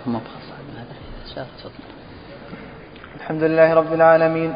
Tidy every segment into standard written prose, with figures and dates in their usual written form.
الحمد لله رب العالمين،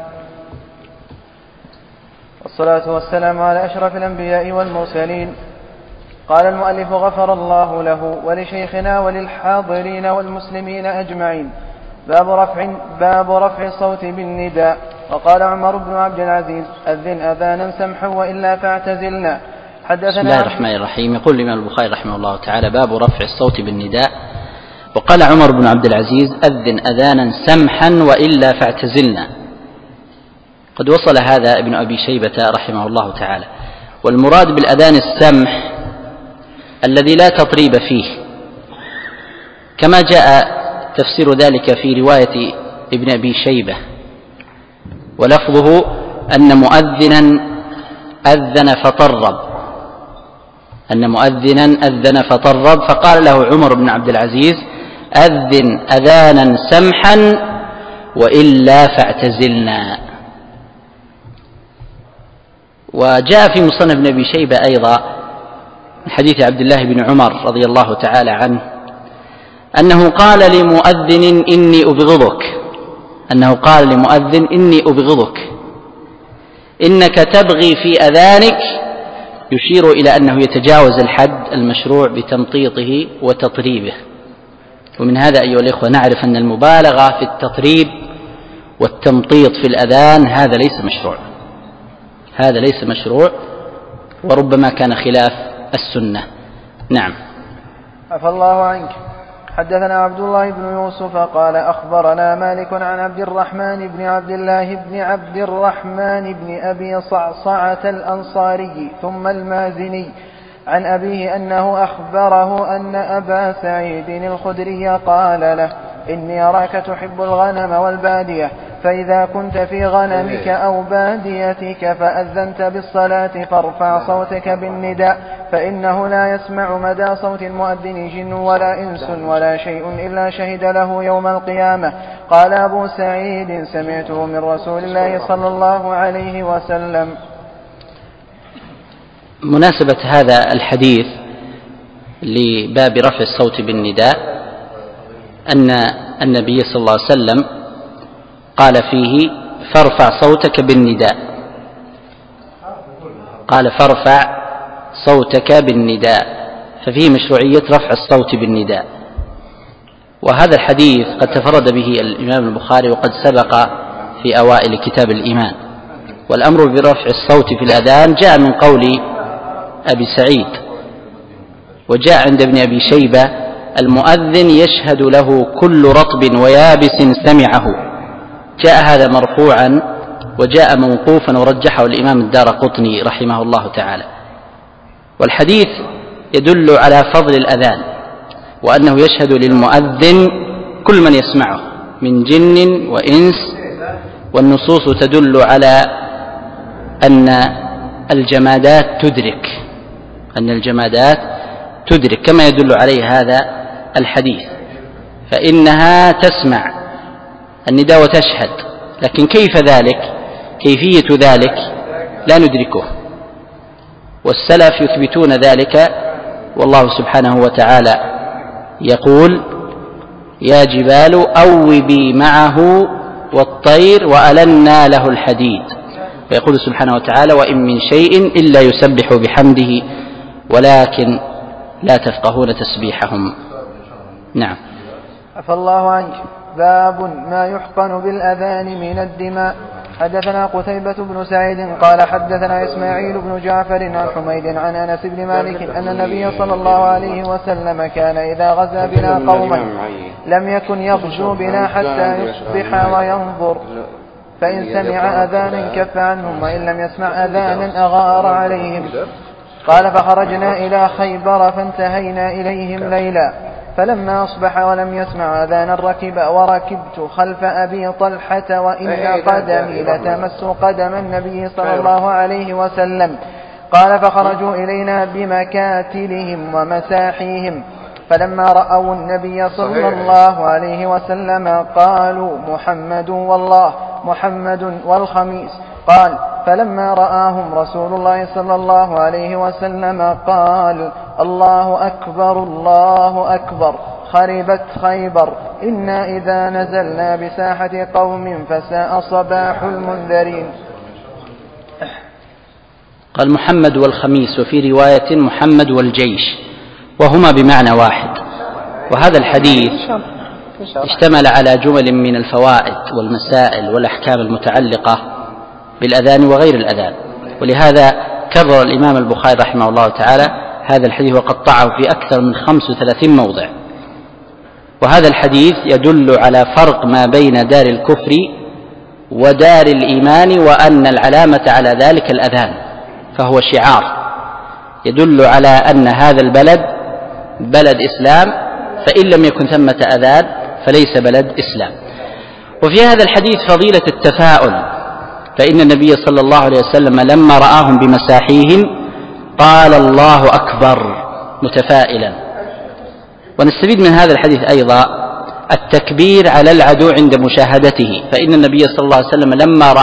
والصلاة والسلام على أشرف الأنبياء والمرسلين. قال المؤلف غفر الله له ولشيخنا وللحاضرين والمسلمين أجمعين: باب رفع الصوت بالنداء. وقال عمر بن عبد العزيز: أذن أذانا سمحا وإلا فاعتزلنا. بسم الله الرحمن الرحيم. يقول الإمام البخاري رحمه الله تعالى: باب رفع الصوت بالنداء. وقال عمر بن عبد العزيز: أذن أذانا سمحا وإلا فاعتزلنا. قد وصل هذا ابن أبي شيبة رحمه الله تعالى. والمراد بالأذان السمح الذي لا تطريب فيه، كما جاء تفسير ذلك في رواية ابن أبي شيبة، ولفظه أن مؤذنا أذن فطرب، فقال له عمر بن عبد العزيز: أذن أذانا سمحا وإلا فاعتزلنا. وجاء في مصنف ابن أبي شيبة أيضا من حديث عبد الله بن عمر رضي الله تعالى عنه أنه قال لمؤذن: إني أبغضك، إنك تبغي في أذانك، يشير إلى أنه يتجاوز الحد المشروع بتمطيطه وتطريبه. ومن هذا أيها الإخوة نعرف أن المبالغة في التطريب والتمطيط في الأذان هذا ليس مشروع، وربما كان خلاف السنة. نعم. عفى الله عنك. حدثنا عبد الله بن يوسف قال أخبرنا مالك عن عبد الرحمن بن عبد الله بن عبد الرحمن بن أبي صعصعة الأنصاري ثم المازني عن أبيه أنه أخبره أن أبا سعيد الخدري قال له: إني أراك تحب الغنم والبادية، فإذا كنت في غنمك أو باديتك فأذنت بالصلاة فارفع صوتك بالنداء، فإنه لا يسمع مدى صوت المؤذن جن ولا إنس ولا شيء إلا شهد له يوم القيامة. قال أبو سعيد: سمعته من رسول الله صلى الله عليه وسلم. مناسبة هذا الحديث لباب رفع الصوت بالنداء أن النبي صلى الله عليه وسلم قال فيه: فارفع صوتك بالنداء. ففيه مشروعية رفع الصوت بالنداء. وهذا الحديث قد تفرد به الإمام البخاري وقد سبق في أوائل كتاب الإيمان. والأمر برفع الصوت في الأذان جاء من قول أبي سعيد، وجاء عند ابن أبي شيبة: المؤذن يشهد له كل رطب ويابس سمعه. جاء هذا مرفوعا وجاء موقوفا ورجحه الإمام الدارقطني رحمه الله تعالى. والحديث يدل على فضل الأذان، وأنه يشهد للمؤذن كل من يسمعه من جن وإنس. والنصوص تدل على أن الجمادات تدرك كما يدل عليه هذا الحديث، فإنها تسمع النداء وتشهد، لكن كيفية ذلك لا ندركه، والسلف يثبتون ذلك. والله سبحانه وتعالى يقول: يا جبال أوبي معه والطير وألنا له الحديد. ويقول سبحانه وتعالى: وإن من شيء إلا يسبح بحمده ولكن لا تفقهون تسبيحهم. نعم. عفى الله عنك. باب ما يحقن بالأذان من الدماء. حدثنا قتيبة بن سعيد قال حدثنا إسماعيل بن جعفر عن حميد عن أنس بن مالك أن النبي صلى الله عليه وسلم كان إذا غزا بنا قوما لم يكن يغزو بنا حتى يصبح وينظر، فإن سمع أذانا كف عنهم، وإن لم يسمع أذانا أغار عليهم. قال: فخرجنا إلى خيبر فانتهينا إليهم ليلا، فلما أصبح ولم يسمع أذانا وركبت خلف أبي طلحة، وإن قدمي لتمس قدم النبي صلى الله عليه وسلم. قال: فخرجوا إلينا بمكاتلهم ومساحيهم، فلما رأوا النبي صلى الله عليه وسلم قالوا: محمد والله، محمد والخميس. قال: فلما رآهم رسول الله صلى الله عليه وسلم قال: الله أكبر الله أكبر، خربت خيبر إنا إذا نزلنا بساحة قوم فساء صباح المنذرين. قال محمد والخميس، وفي رواية محمد والجيش، وهما بمعنى واحد. وهذا الحديث اشتمل على جمل من الفوائد والمسائل والأحكام المتعلقة بالأذان وغير الأذان، ولهذا كرر الإمام البخاري رحمه الله تعالى هذا الحديث وقطعه في أكثر من 35 موضع. وهذا الحديث يدل على فرق ما بين دار الكفر ودار الإيمان، وأن العلامة على ذلك الأذان، فهو شعار يدل على أن هذا البلد بلد إسلام، فإن لم يكن ثمة أذان فليس بلد إسلام. وفي هذا الحديث فضيلة التفاؤل، فإن النبي صلى الله عليه وسلم لما رآهم بمساحيهم قال الله أكبر متفائلا. ونستفيد من هذا الحديث أيضا التكبير على العدو عند مشاهدته، فإن النبي صلى الله عليه وسلم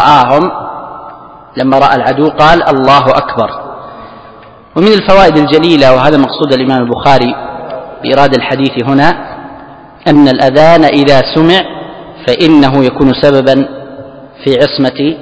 لما رأى العدو قال الله أكبر. ومن الفوائد الجليلة، وهذا مقصود الإمام البخاري بإيراد الحديث هنا، أن الأذان إذا سمع فإنه يكون سببا في عصمة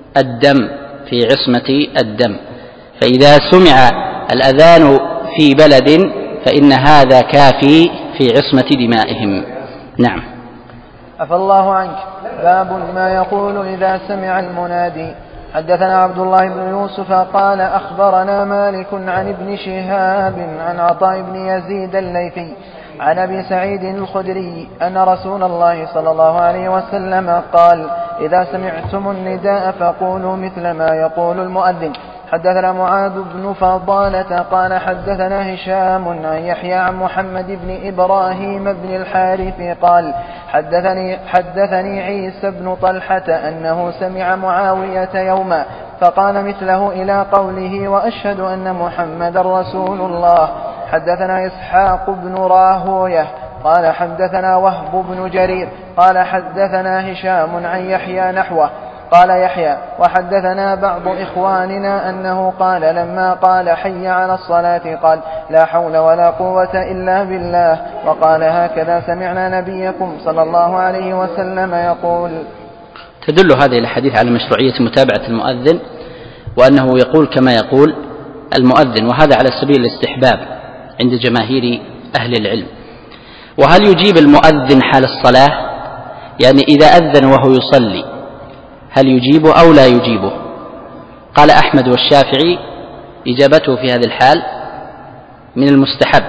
الدم، فإذا سمع الأذان في بلد فإن هذا كافي في عصمة دمائهم. نعم. عفى الله عنك. باب ما يقول إذا سمع المنادي. حدثنا عبد الله بن يوسف قال أخبرنا مالك عن ابن شهاب عن عطاء بن يزيد الليثي عن أبي سعيد الخدري أن رسول الله صلى الله عليه وسلم قال إذا سمعتم النداء فقولوا مثل ما يقول المؤذن. حدثنا معاذ بن فضالة قال حدثنا هشام عن يحيى عن محمد بن إبراهيم بن الحارث قال حدثني عيسى بن طلحة أنه سمع معاوية يوما فقال مثله إلى قوله وأشهد أن محمد رسول الله. حدثنا إسحاق بن راهوية قال حدثنا وهب بن جرير قال حدثنا هشام عن يحيى نحوه. قال يحيى وحدثنا بعض إخواننا أنه قال لما قال حي على الصلاة قال لا حول ولا قوة إلا بالله، وقال هكذا سمعنا نبيكم صلى الله عليه وسلم يقول. تدل هذه الحديث على مشروعية متابعة المؤذن، وأنه يقول كما يقول المؤذن، وهذا على سبيل الاستحباب عند جماهير أهل العلم. وهل يجيب المؤذن حال الصلاة؟ يعني إذا أذن وهو يصلي هل يجيبه أو لا يجيبه؟ قال أحمد والشافعي إجابته في هذه الحال من المستحب.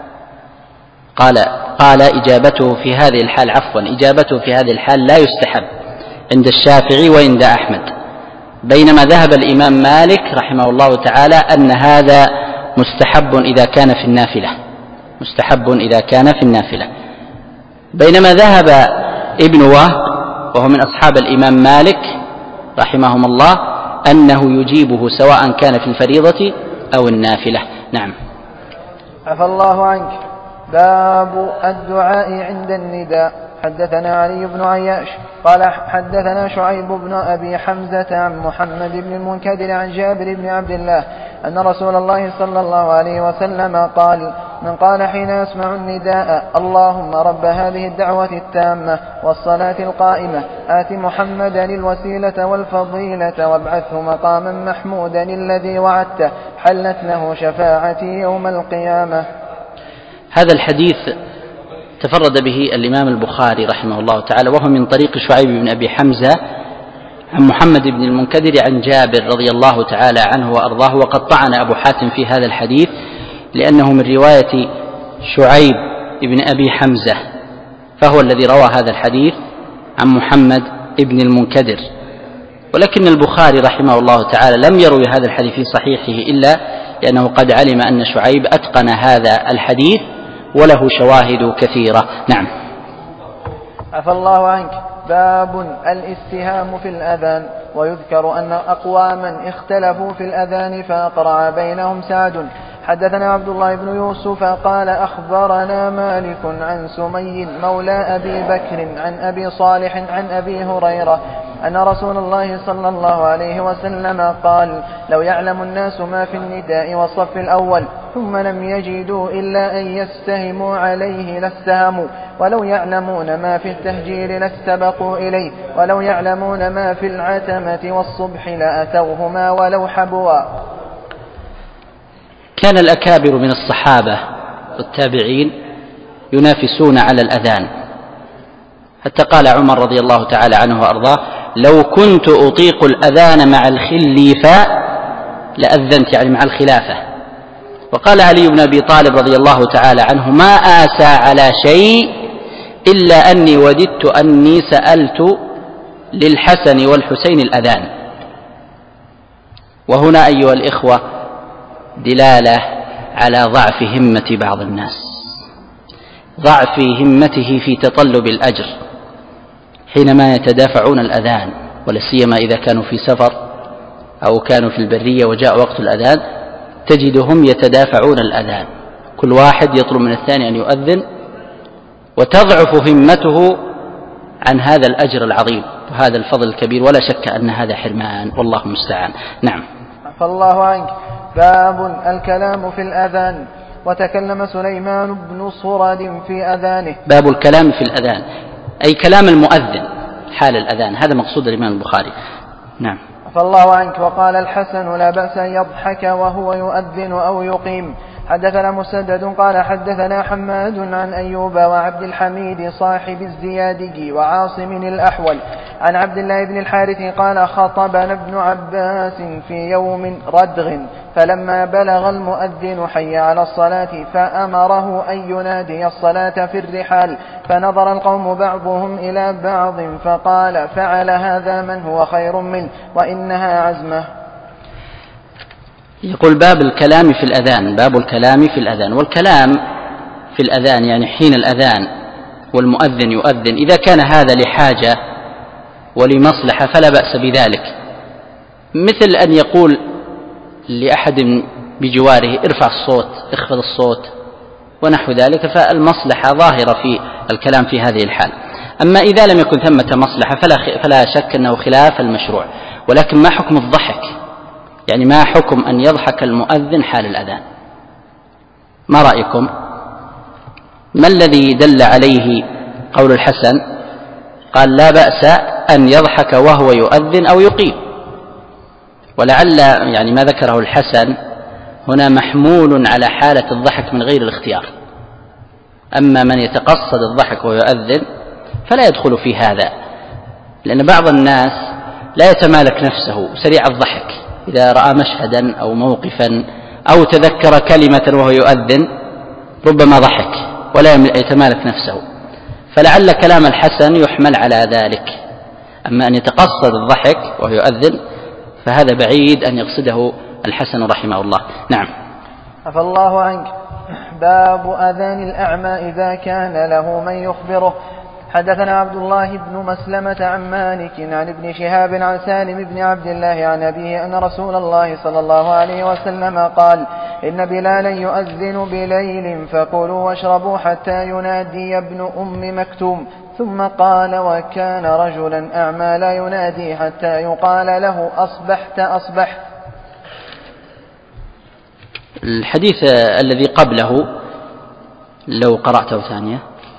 قال إجابته في هذه الحال إجابته في هذه الحال لا يستحب عند الشافعي وعند أحمد، بينما ذهب الإمام مالك رحمه الله تعالى أن هذا مستحب إذا كان في النافلة، بينما ذهب ابن وهب وهو من أصحاب الإمام مالك رحمهم الله أنه يجيبه سواء كان في الفريضة أو النافلة. نعم. عفى الله عنك. باب الدعاء عند النداء. حدثنا علي بن عياش قال حدثنا شعيب بن أبي حمزة عن محمد بن المنكدر عن جابر بن عبد الله أن رسول الله صلى الله عليه وسلم قال من قال حين يسمع النداء اللهم رب هذه الدعوة التامة والصلاة القائمة آت محمدا الوسيلة والفضيلة وابعثه مقاما محمودا الذي وعدته حلت له شفاعتي يوم القيامة. هذا الحديث تفرد به الإمام البخاري رحمه الله تعالى، وهو من طريق شعيب بن أبي حمزة عن محمد بن المنكدر عن جابر رضي الله تعالى عنه وأرضاه. وقد طعن أبو حاتم في هذا الحديث لأنه من رواية شعيب بن أبي حمزة، فهو الذي روى هذا الحديث عن محمد بن المنكدر. ولكن البخاري رحمه الله تعالى لم يروي هذا الحديث في صحيحه إلا لأنه قد علم أن شعيب أتقن هذا الحديث وله شواهد كثيرة. نعم. عفى الله عنك. باب الاستهام في الأذان. ويذكر أن أقواما اختلفوا في الأذان فأقرع بينهم سعد. حدثنا عبد الله بن يوسف قال أخبرنا مالك عن سمي مولى أبي بكر عن أبي صالح عن أبي هريرة أن رسول الله صلى الله عليه وسلم قال لو يعلم الناس ما في النداء والصف الأول ثم لم يجدوا إلا أن يستهموا عليه لاستهموا، ولو يعلمون ما في التهجير لاستبقوا إليه، ولو يعلمون ما في العتمة والصبح لأتوهما ولو حبوا. كان الأكابر من الصحابة والتابعين ينافسون على الأذان، حتى قال عمر رضي الله تعالى عنه وأرضاه: لو كنت أطيق الأذان مع الخليفة لأذنت، يعني مع الخلافة. وقال علي بن أبي طالب رضي الله تعالى عنه: ما آسى على شيء إلا أني وددت أني سألت للحسن والحسين الأذان. وهنا أيها الإخوة دلالة على ضعف همة بعض الناس، ضعف همته في تطلب الأجر حينما يتدافعون الأذان، ولا سيما إذا كانوا في سفر أو كانوا في البرية وجاء وقت الأذان تجدهم يتدافعون الأذان، كل واحد يطلب من الثاني أن يؤذن، وتضعف همته عن هذا الأجر العظيم وهذا الفضل الكبير، ولا شك أن هذا حرمان، والله المستعان. نعم. عفى الله عنك. باب الكلام في الأذان. وتكلم سليمان بن صرد في أذانه. باب الكلام في الأذان أي كلام المؤذن حال الأذان، هذا مقصود الإمام البخاري. نعم. عفى الله عنك. وقال الحسن: لا بأس أن يضحك وهو يؤذن أو يقيم. حدثنا مسدد قال حدثنا حماد عن أيوب وعبد الحميد صاحب الزيادي وعاصم الأحول عن عبد الله بن الحارث قال: خطبنا ابن عباس في يوم ردغ، فلما بلغ المؤذن حي على الصلاة فأمره أن ينادي الصلاة في الرحال، فنظر القوم بعضهم إلى بعض فقال: فعل هذا من هو خير منه وإنها عزمة. يقول: باب الكلام في الأذان. باب الكلام في الأذان. والكلام في الأذان يعني حين الأذان والمؤذن يؤذن، إذا كان هذا لحاجة ولمصلحة فلا بأس بذلك، مثل أن يقول لأحد بجواره: ارفع الصوت، اخفض الصوت ونحو ذلك، فالمصلحة ظاهرة في الكلام في هذه الحال. أما إذا لم يكن ثمة مصلحة فلا شك أنه خلاف المشروع. ولكن ما حكم الضحك؟ يعني ما حكم أن يضحك المؤذن حال الأذان؟ ما رأيكم؟ ما الذي دل عليه قول الحسن؟ قال: لا بأس أن يضحك وهو يؤذن أو يقيم. ولعل يعني ما ذكره الحسن هنا محمول على حالة الضحك من غير الاختيار، أما من يتقصد الضحك وهو يؤذن فلا يدخل في هذا، لأن بعض الناس لا يتمالك نفسه سريع الضحك، إذا رأى مشهدا أو موقفا أو تذكر كلمة وهو يؤذن ربما ضحك ولا يتمالك نفسه، فلعل كلام الحسن يحمل على ذلك. أما أن يتقصد الضحك وهو يؤذن فهذا بعيد أن يقصده الحسن رحمه الله. نعم. عفى الله عنك. باب أذان الأعمى إذا كان له من يخبره. حدثنا عبد الله بن مسلمة عن مالك عن ابن شهاب عن سالم بن عبد الله عن أبيه أن رسول الله صلى الله عليه وسلم قال: إن بلالا يؤذن بليل فكلوا واشربوا حتى ينادي ابن أم مكتوم. ثم قال: وكان رجلا أعمى لا ينادي حتى يقال له: أصبحت أصبحت. الحديث الذي قبله لو قرأته ثانية.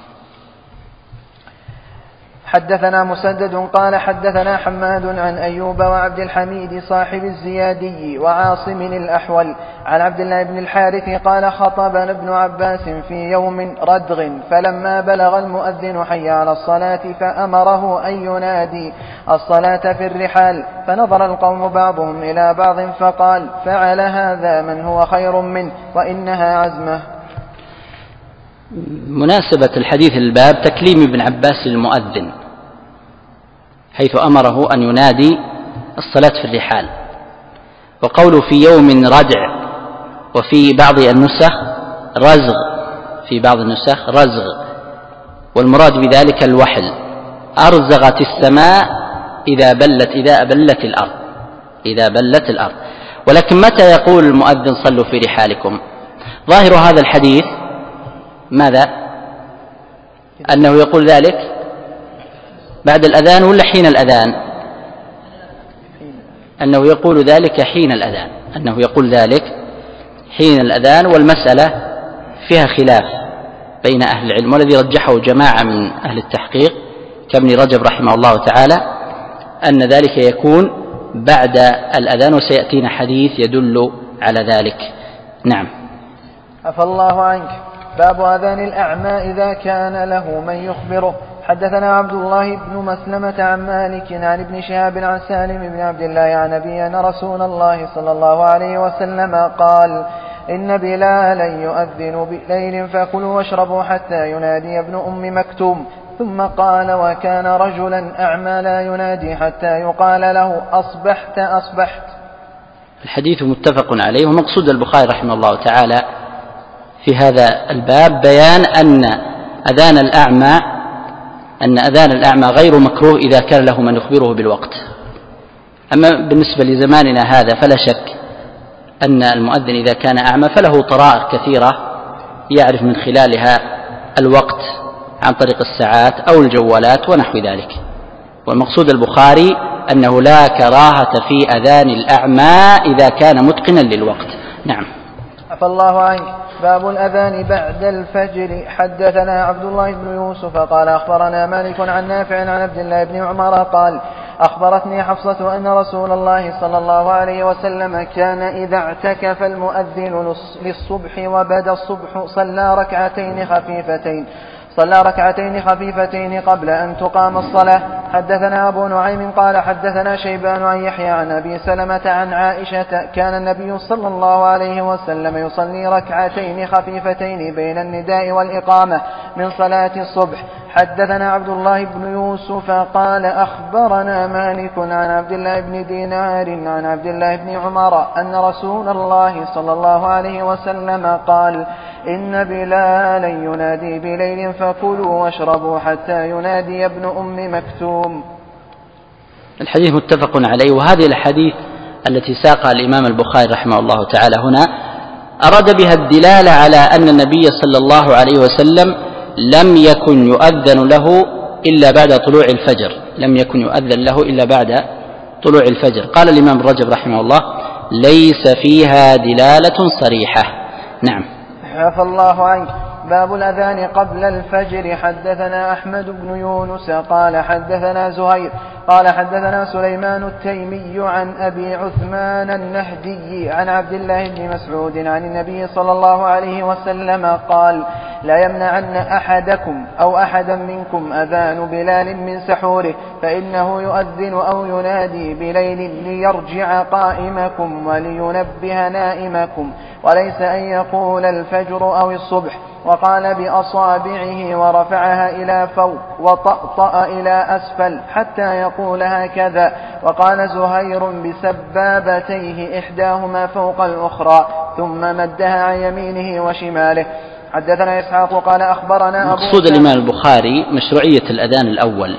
حدثنا مسدد قال حدثنا حماد عن أيوب وعبد الحميد صاحب الزيادي وعاصم الأحول عن عبد الله بن الحارث قال: خطبنا ابن عباس في يوم ردغ، فلما بلغ المؤذن حي على الصلاة فأمره أن ينادي الصلاة في الرحال، فنظر القوم بعضهم إلى بعض فقال: فعل هذا من هو خير منه وإنها عزمة. مناسبة الحديث الباب تكليم ابن عباس للمؤذن حيث أمره أن ينادي الصلاة في الرحال، وقوله في يوم ردع، وفي بعض النسخ رزغ، في بعض النسخ رزغ، والمراد بذلك الوحل. أرزغت السماء إذا بلت الأرض. ولكن متى يقول المؤذن صلوا في رحالكم؟ ظاهر هذا الحديث ماذا؟ أنه يقول ذلك بعد الأذان ولا حين الأذان؟ أنه يقول ذلك حين الأذان، أنه يقول ذلك حين الأذان، والمسألة فيها خلاف بين أهل العلم، والذي رجحه جماعة من أهل التحقيق كابن رجب رحمه الله تعالى أن ذلك يكون بعد الأذان، وسيأتينا حديث يدل على ذلك. نعم. عفى الله عنك. باب أذان الأعمى إذا كان له من يخبره. حدثنا عبد الله بن مسلمة عن مالك عن ابن شهاب عن سالم بن عبد الله عن أبي أن رسول الله صلى الله عليه وسلم قال: إن بلالا يؤذن بليل فكلوا واشربوا حتى ينادي ابن أم مكتوم. ثم قال: وكان رجلا أعمى لا ينادي حتى يقال له: أصبحت أصبحت. الحديث متفق عليه. ومقصود البخاري رحمه الله تعالى في هذا الباب بيان أن أذان الأعمى غير مكروه إذا كان له من يخبره بالوقت. أما بالنسبة لزماننا هذا فلا شك أن المؤذن إذا كان أعمى فله طرائق كثيرة يعرف من خلالها الوقت عن طريق الساعات أو الجوالات ونحو ذلك. والمقصود البخاري أنه لا كراهة في أذان الأعمى إذا كان متقنا للوقت. نعم. عفى الله عنك. باب الأذان بعد الفجر. حدثنا عبد الله بن يوسف قال أخبرنا مالك عن نافع عن عبد الله بن عمر قال: أخبرتني حفصة أن رسول الله صلى الله عليه وسلم كان إذا اعتكف المؤذن للصبح وبدا الصبح صلى ركعتين خفيفتين قبل أن تقام الصلاة. حدثنا أبو نعيم قال حدثنا شيبان عن يحيى عن أبي سلمة عن عائشة كان النبي صلى الله عليه وسلم يصلي ركعتين خفيفتين بين النداء والإقامة من صلاة الصبح. حدثنا عبد الله بن يوسف قال أخبرنا مالك عن عبد الله بن دينار عن عبد الله بن عمر أن رسول الله صلى الله عليه وسلم قال: إن بلالا ينادي بليل فكلوا واشربوا حتى ينادي ابن أم مكتوم. الحديث متفق عليه. وهذه الحديث التي ساقها الإمام البخاري رحمه الله تعالى هنا أراد بها الدلالة على أن النبي صلى الله عليه وسلم لم يكن يؤذن له إلا بعد طلوع الفجر. قال الإمام رجب رحمه الله: ليس فيها دلالة صريحة. نعم. عفى الله عنك. باب الأذان قبل الفجر. حدثنا أحمد بن يونس قال حدثنا زهير قال حدثنا سليمان التيمي عن أبي عثمان النهدي عن عبد الله بن مسعود عن النبي صلى الله عليه وسلم قال: لا يمنعن أحدكم أو أحدا منكم أذان بلال من سحوره فإنه يؤذن أو ينادي بليل ليرجع قائمكم ولينبه نائمكم، وليس أن يقول الفجر أو الصبح. وقال بأصابعه ورفعها إلى فوق وطأطأ إلى أسفل حتى يقول هكذا. وقال زهير بسبابتيه إحداهما فوق الأخرى ثم مدها عن يمينه وشماله. حدثنا إسحاق قال أخبرنا أبو مقصود الإمام البخاري مشروعية الأذان الأول.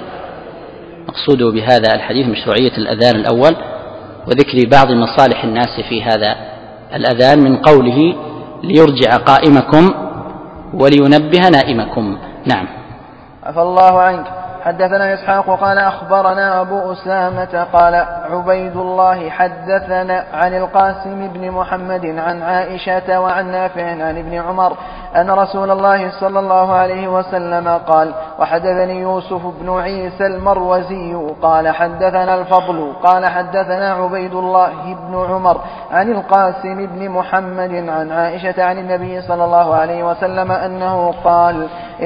مقصوده بهذا الحديث مشروعية الأذان الأول وذكر بعض مصالح الناس في هذا الأذان من قوله: ليرجع قائمكم ولينبه نائمكم. نعم. عفى الله عنك. حدثنا إسحاق قال أخبرنا أبو أسامة قال عبيد الله حدثنا عن القاسم بن محمد عن عائشة وعن نافع عن ابن عمر أن رسول الله صلى الله عليه وسلم قال: وحدثني يوسف بن عيسى المروزي قال حدثنا الفضل قال حدثنا عبيد الله بن عمر عن القاسم بن محمد عن عائشة عن النبي صلى الله عليه وسلم أنه قال: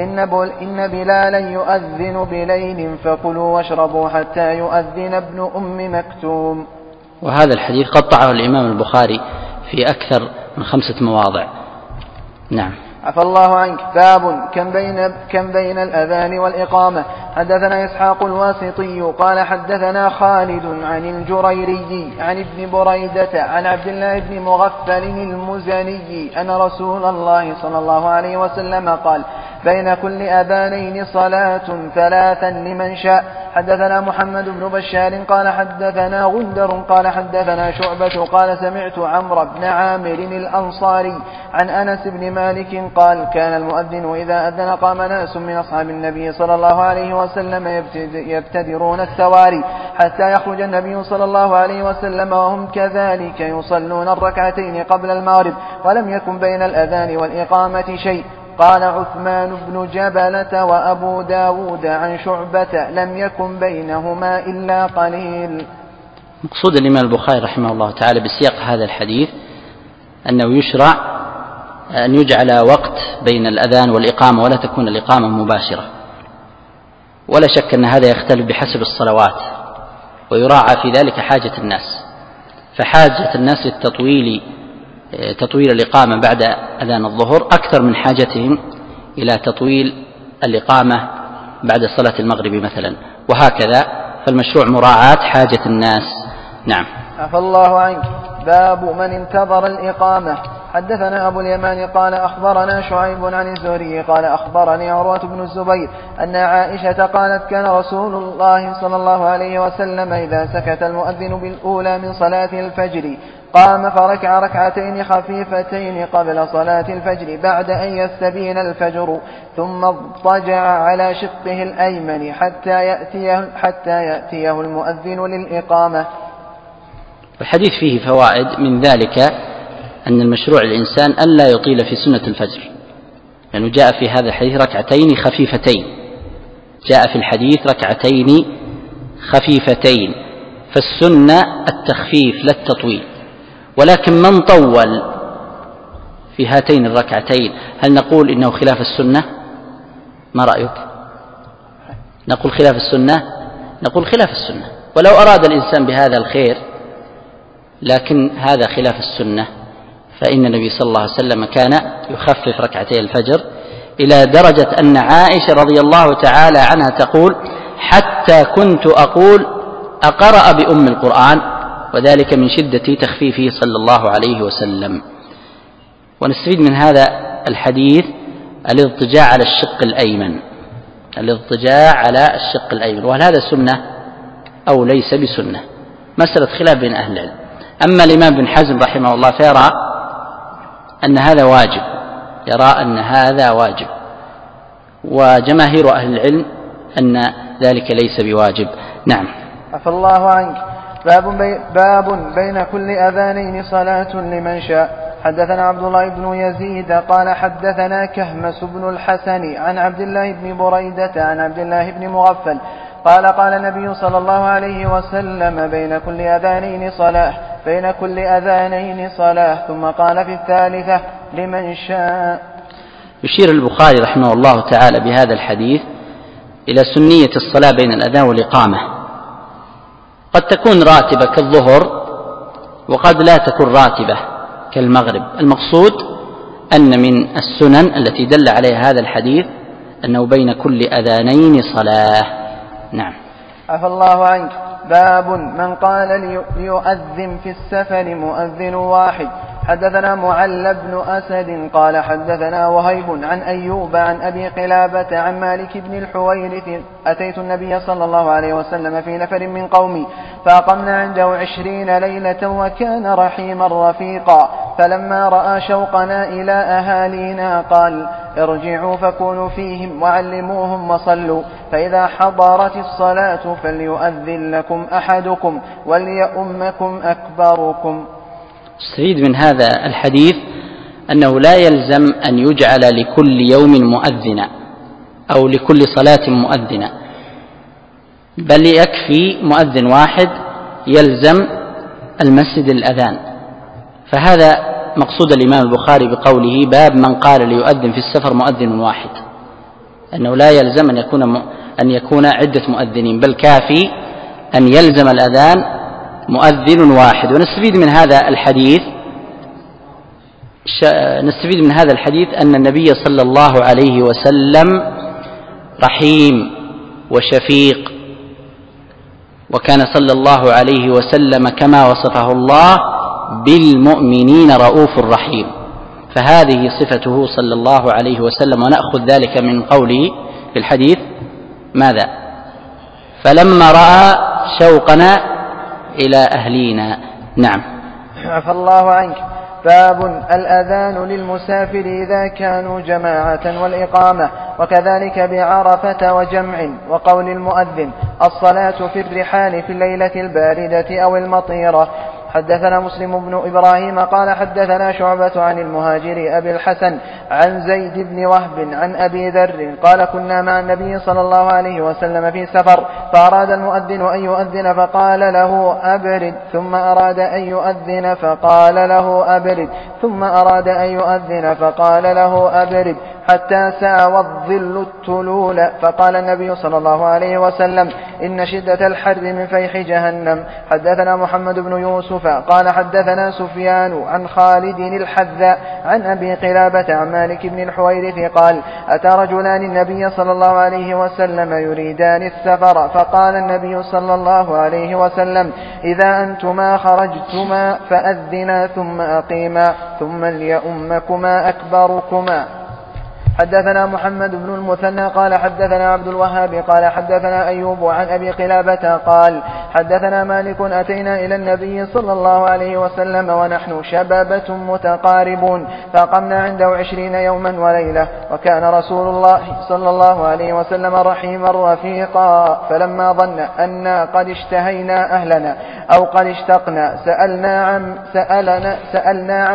إن بلالا يؤذن بليل فكلوا واشربوا حتى يؤذن ابن أم مكتوم. وهذا الحديث قطعه الإمام البخاري في أكثر من 5 مواضع. نعم. عفى الله عنك. باب كم بين الأذان والإقامة. حدثنا إسحاق الواسطي قال حدثنا خالد عن الجريري عن ابن بريدة عن عبد الله بن مغفل المزني أن رسول الله صلى الله عليه وسلم قال: بين كل أذانين صلاة 3 لمن شاء. حدثنا محمد بن بشار قال حدثنا غندر قال حدثنا شعبة قال سمعت عمرو بن عامر الأنصاري عن أنس بن مالك قال: كان المؤذن إذا أذن قام ناس من أصحاب النبي صلى الله عليه وسلم يبتدرون السواري حتى يخرج النبي صلى الله عليه وسلم وهم كذلك يصلون الركعتين قبل المغرب ولم يكن بين الأذان والإقامة شيء. قال عثمان بن جبلة وأبو داود عن شعبة لم يكن بينهما إلا قليل. مقصود الإمام البخاري رحمه الله تعالى بسياق هذا الحديث أنه يشرع أن يجعل وقت بين الأذان والإقامة ولا تكون الإقامة مباشرة، ولا شك أن هذا يختلف بحسب الصلوات ويراعى في ذلك حاجة الناس، فحاجة الناس للتطويل تطويل الإقامة بعد أذان الظهر أكثر من حاجتهم إلى تطويل الإقامة بعد صلاة المغرب مثلا، وهكذا، فالمشروع مراعاة حاجة الناس. نعم. عفى الله عنك. باب من انتظر الإقامة. حدثنا أبو اليمان قال أخبرنا شعيب عن الزهري قال أخبرني عروة بن الزبير أن عائشة قالت كان رسول الله صلى الله عليه وسلم إذا سكت المؤذن بالأولى من صلاة الفجر قام فركع ركعتين خفيفتين قبل صلاة الفجر بعد أن يستبين الفجر ثم اضطجع على شقه الأيمن حتى يأتيه المؤذن للإقامة. الحديث فيه فوائد، من ذلك أن المشروع الإنسان ألا يطيل في سنة الفجر، لأنه جاء في هذا الحديث ركعتين خفيفتين، جاء في الحديث ركعتين خفيفتين، فالسنة التخفيف لا التطويل. ولكن من طول في هاتين الركعتين هل نقول إنه خلاف السنة؟ ما رأيك؟ نقول خلاف السنة؟ نقول خلاف السنة، ولو أراد الإنسان بهذا الخير، لكن هذا خلاف السنة، فإن النبي صلى الله عليه وسلم كان يخفف ركعتي الفجر إلى درجة أن عائشة رضي الله تعالى عنها تقول حتى كنت أقول أقرأ بأم القرآن، وذلك من شدة تخفيفه صلى الله عليه وسلم. ونستفيد من هذا الحديث الاضطجاع على الشق الأيمن، الاضطجاع على الشق الأيمن، وهل هذا سنة أو ليس بسنة؟ مسألة خلاف بين أهل العلم. أما الإمام بن حزم رحمه الله فيرى أن هذا واجب، يرى أن هذا واجب، وجماهير أهل العلم أن ذلك ليس بواجب. نعم. عفى الله عنك. باب بين كل أذانين صلاة لمن شاء. حدثنا عبد الله بن يزيد قال حدثنا كهمس بن الحسن عن عبد الله بن بريدة عن عبد الله بن مغفل قال قال النبي صلى الله عليه وسلم بين كل أذانين صلاة، بين كل أذانين صلاة، ثم قال في الثالثة لمن شاء. يشير البخاري رحمه الله تعالى بهذا الحديث إلى سنية الصلاة بين الأذان والإقامة، قد تكون راتبة كالظهر وقد لا تكون راتبة كالمغرب. المقصود أن من السنن التي دل عليها هذا الحديث أنه بين كل أذانين صلاة. نعم. عفى الله عنك. باب من قال ليؤذن في السفر مؤذن واحد. حدثنا معل بن أسد قال حدثنا وهيب عن أيوب عن أبي قلابة عن مالك بن الحويرث أتيت النبي صلى الله عليه وسلم في نفر من قومي فأقمنا عنده 20 ليلة وكان رحيما رفيقا، فلما رأى شوقنا إلى أهالينا قال ارجعوا فكونوا فيهم وعلموهم وصلوا، فإذا حضرت الصلاة فليؤذن لكم أحدكم وليؤمكم أكبركم. استفيد من هذا الحديث أنه لا يلزم أن يجعل لكل يوم مؤذنا أو لكل صلاة مؤذنا، بل يكفي مؤذن واحد يلزم المسجد الأذان. فهذا مقصود الإمام البخاري بقوله باب من قال ليؤذن في السفر مؤذن واحد، أنه لا يلزم أن يكون عدة مؤذنين، بل كافي أن يلزم الأذان مؤذن واحد. ونستفيد من هذا الحديث أن النبي صلى الله عليه وسلم رحيم وشفيق، وكان صلى الله عليه وسلم كما وصفه الله بالمؤمنين رؤوف رحيم، فهذه صفته صلى الله عليه وسلم. ونأخذ ذلك من قوله في الحديث ماذا؟ فلما رأى شوقنا إلى أهلينا. نعم. عفى الله عنك. باب الأذان للمسافر إذا كانوا جماعة والإقامة، وكذلك بعرفة وجمع، وقول المؤذن الصلاة في الرحال في الليلة الباردة أو المطيرة. حدثنا مسلم بن إبراهيم قال حدثنا شعبة عن المهاجر أبي الحسن عن زيد بن وهب عن أبي ذر قال كنا مع النبي صلى الله عليه وسلم في سفر فأراد المؤذن أن يؤذن فقال له أبرد ثم أراد أن يؤذن فقال له أبرد ثم أراد أن يؤذن فقال له أبرد حتى ساوى الظل التلول فقال النبي صلى الله عليه وسلم إن شدة الحر من فيح جهنم. حدثنا محمد بن يوسف قال حدثنا سفيان عن خالد الحذاء عن أبي قلابة عن مالك بن الحويرث قال أتى رجلان النبي صلى الله عليه وسلم يريدان السفر فقال النبي صلى الله عليه وسلم إذا أنتما خرجتما فأذنا ثم أقيما ثم ليؤمكما أكبركما. حدثنا محمد بن المثنى قال حدثنا عبد الوهاب قال حدثنا أيوب عن أبي قلابة قال حدثنا مالك أتينا إلى النبي صلى الله عليه وسلم ونحن شبابة متقاربون فقمنا عنده 20 يوما وليلة وكان رسول الله صلى الله عليه وسلم رحيما رفيقا فلما ظن أن قد اشتهينا أهلنا أو قد اشتقنا سألنا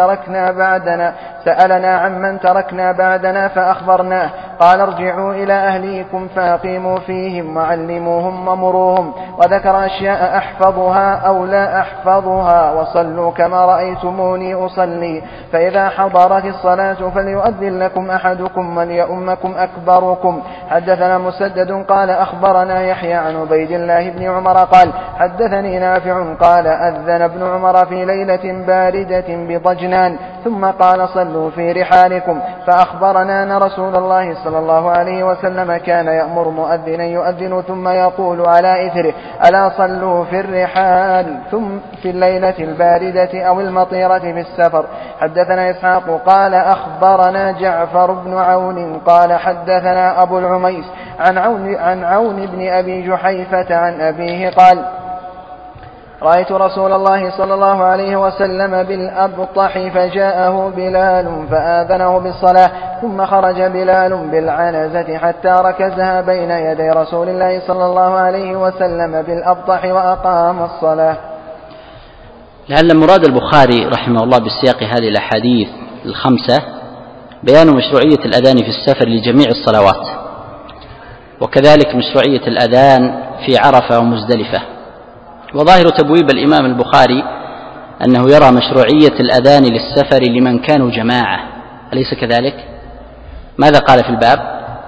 عمن تركنا بعدنا فأخبرناه قال ارجعوا إلى أهليكم فأقيموا فيهم وعلموهم ومروهم وذكر أشياء أحفظها أو لا أحفظها وصلوا كما رأيتموني أصلي فإذا حضرت الصلاة فليؤذن لكم أحدكم وليؤمكم أكبركم. حدثنا مسدد قال أخبرنا يحيى عن عبيد الله بن عمر قال حدثني نافع قال أذن ابن عمر في ليلة باردة بضجنان ثم قال صلوا في رحالكم فأخبرنا أن رسول الله صلى الله عليه وسلم كان يأمر مؤذنا يؤذن ثم يقول على إثره ألا صلوا في الرحال ثم في الليلة الباردة أو المطيرة في السفر. حدثنا إسحاق قال أخبرنا جعفر بن عون قال حدثنا أبو العميس عن عون بن أبي جحيفة عن أبيه قال رأيت رسول الله صلى الله عليه وسلم بالأبطح فجاءه بلال فآذنه بالصلاة ثم خرج بلال بالعنزة حتى ركزها بين يدي رسول الله صلى الله عليه وسلم بالأبطح وأقام الصلاة. لعل مراد البخاري رحمه الله بالسياق هذه الأحاديث الخمسة بيان مشروعية الأذان في السفر لجميع الصلوات وكذلك مشروعية الأذان في عرفة ومزدلفة. وظاهر تبويب الإمام البخاري أنه يرى مشروعية الأذان للسفر لمن كانوا جماعة، أليس كذلك؟ ماذا قال في الباب؟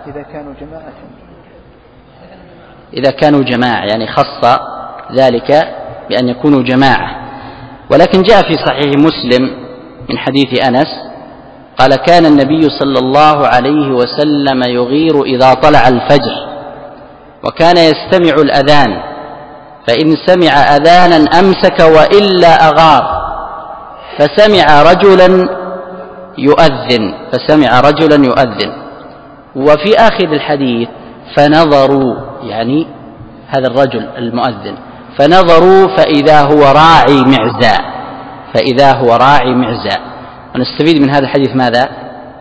إذا كانوا جماعة يعني خص ذلك بأن يكونوا جماعة. ولكن جاء في صحيح مسلم من حديث أنس قال كان النبي صلى الله عليه وسلم يغير إذا طلع الفجر وكان يستمع الأذان فإن سمع أذانا أمسك وإلا أغار فسمع رجلا يؤذن وفي آخر الحديث فنظروا يعني هذا الرجل المؤذن فنظروا فإذا هو راعي معزاء. ونستفيد من هذا الحديث ماذا؟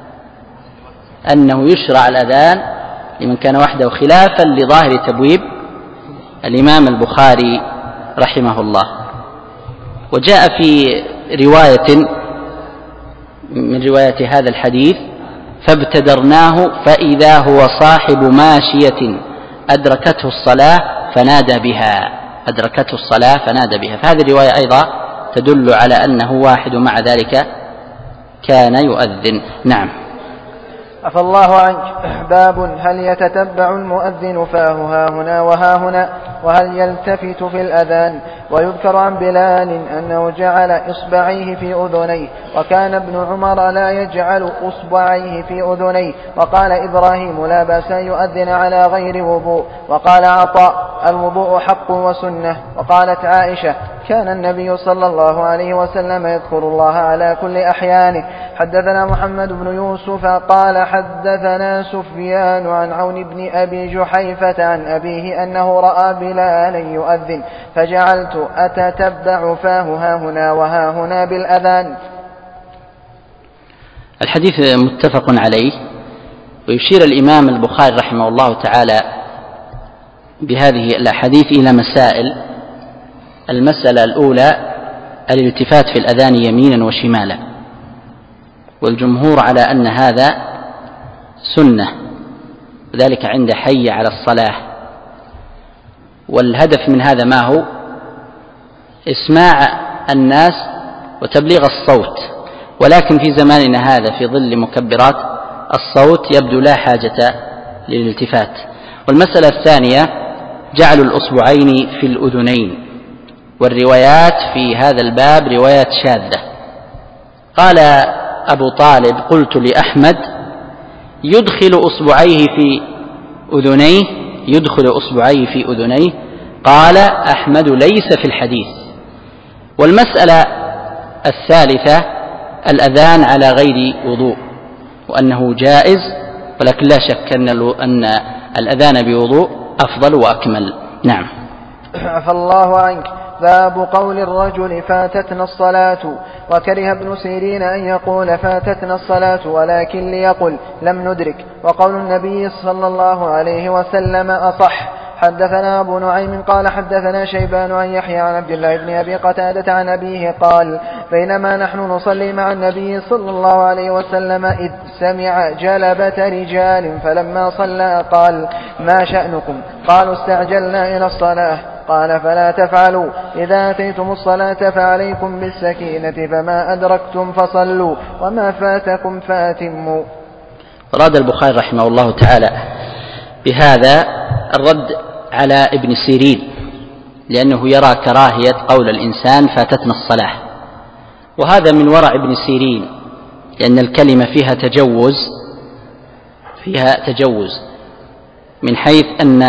أنه يشرع الأذان لمن كان وحده خلافا لظاهر تبويب الإمام البخاري رحمه الله. وجاء في رواية من رواية هذا الحديث فابتدرناه فإذا هو صاحب ماشية أدركته الصلاة فنادى بها. فهذه الرواية أيضا تدل على أنه واحد مع ذلك كان يؤذن. نعم. عفى الله عنك. باب هل يتتبع المؤذن فاه هاهنا وهاهنا وهل يلتفت في الأذان. ويذكر عن بلال أنه جعل إصبعيه في أذنيه وكان ابن عمر لا يجعل إصبعيه في أذنيه. وقال إبراهيم لا بأس أن يؤذن على غير وضوء. وقال عطاء الوضوء حق وسنة. وقالت عائشة كان النبي صلى الله عليه وسلم يذكر الله على كل أحيانه. حدثنا محمد بن يوسف قال حدثنا سفيان عن عون بن أبي جحيفة عن أبيه أنه رأى بلالا يؤذن فجعلت أتتبع فاه هاهنا وهاهنا بالأذان. الحديث متفق عليه. ويشير الإمام البخاري رحمه الله تعالى بهذه الأحاديث إلى مسائل. المسألة الأولى الالتفات في الأذان يمينا وشمالا، والجمهور على أن هذا سنة، ذلك عند حي على الصلاة. والهدف من هذا ما هو؟ إسماع الناس وتبليغ الصوت، ولكن في زماننا هذا في ظل مكبرات الصوت يبدو لا حاجة للالتفات. والمسألة الثانية جعل الأصبعين في الأذنين، والروايات في هذا الباب روايات شاذة. قال أبو طالب: قلت لأحمد: يدخل أصبعيه في أذنيه. قال أحمد: ليس في الحديث. والمسألة الثالثة الأذان على غير وضوء، وأنه جائز، ولكن لا شك أن الأذان بوضوء أفضل وأكمل. نعم. عفى الله عنك. باب قول الرجل فاتتنا الصلاة. وكره ابن سيرين أن يقول فاتتنا الصلاة، ولكن ليقل لم ندرك، وقول النبي صلى الله عليه وسلم أصح. حدثنا أبو نعيم قال حدثنا شيبان عن يحيى عن عبد الله بن أبي قتادة عن أبيه قال: بينما نحن نصلي مع النبي صلى الله عليه وسلم إذ سمع جلبة رجال، فلما صلى قال: ما شأنكم؟ قالوا: استعجلنا إلى الصلاة. قال: فلا تفعلوا، إذا أتيتم الصلاة فعليكم بالسكينة، فما أدركتم فصلوا، وما فاتكم فأتموا. أراد البخاري رحمه الله تعالى بهذا الرد على ابن سيرين، لأنه يرى كراهية قول الإنسان فاتتنا الصلاة، وهذا من ورع ابن سيرين، لأن الكلمة فيها تجوز من حيث أن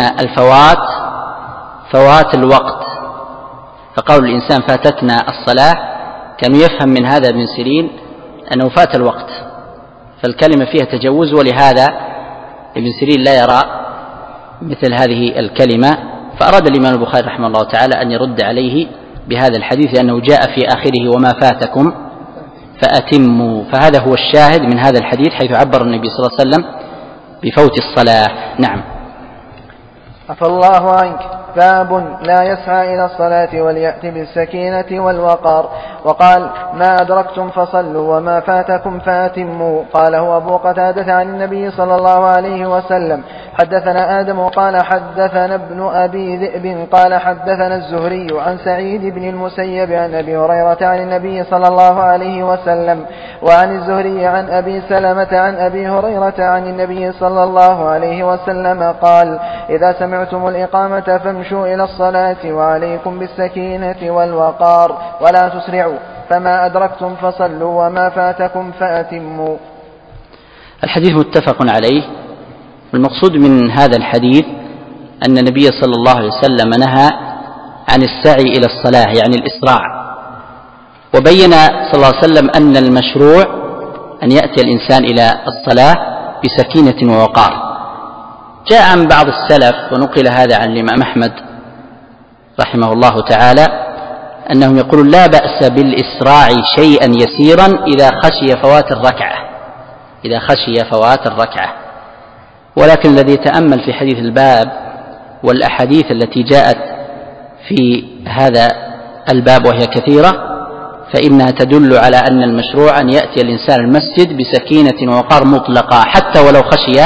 فوات الوقت، فقول الإنسان فاتتنا الصلاة كان يفهم من هذا ابن سيرين أنه فات الوقت، فالكلمة فيها تجوز، ولهذا ابن سيرين لا يرى مثل هذه الكلمة، فأراد الإمام البخاري رحمه الله تعالى أن يرد عليه بهذا الحديث، لأنه جاء في آخره وما فاتكم فأتموا، فهذا هو الشاهد من هذا الحديث، حيث عبر النبي صلى الله عليه وسلم بفوت الصلاة. نعم. عفى الله عنك. باب لا يسعى إلى الصلاة وليأتي بالسكينة والوقار. وقال: ما أدركتم فصلوا، وما فاتكم فاتموا. قال هو أبو قتادة عن النبي صلى الله عليه وسلم. حدثنا آدم قال حدثنا ابن أبي ذئب قال حدثنا الزهري عن سعيد بن المسيب عن أبي هريرة عن النبي صلى الله عليه وسلم، وعن الزهري عن أبي سلمة عن أبي هريرة عن النبي صلى الله عليه وسلم قال: إذا سمعتم الإقامة فامشوا إلى الصلاة، وعليكم بالسكينة والوقار، ولا تسرعوا، فما أدركتم فصلوا، وما فاتكم فأتموا. الحديث متفق عليه. والمقصود من هذا الحديث أن النبي صلى الله عليه وسلم نهى عن السعي إلى الصلاة، يعني الإسراع، وبين صلى الله عليه وسلم أن المشروع أن يأتي الإنسان إلى الصلاة بسكينة ووقار. جاء عن بعض السلف، ونقل هذا عن الإمام أحمد رحمه الله تعالى، أنهم يقولون: لا بأس بالإسراع شيئا يسيرا إذا خشي فوات الركعة. ولكن الذي يتأمل في حديث الباب والأحاديث التي جاءت في هذا الباب وهي كثيرة، فإنها تدل على أن المشروع أن يأتي الإنسان المسجد بسكينة ووقار مطلقة، حتى ولو خشي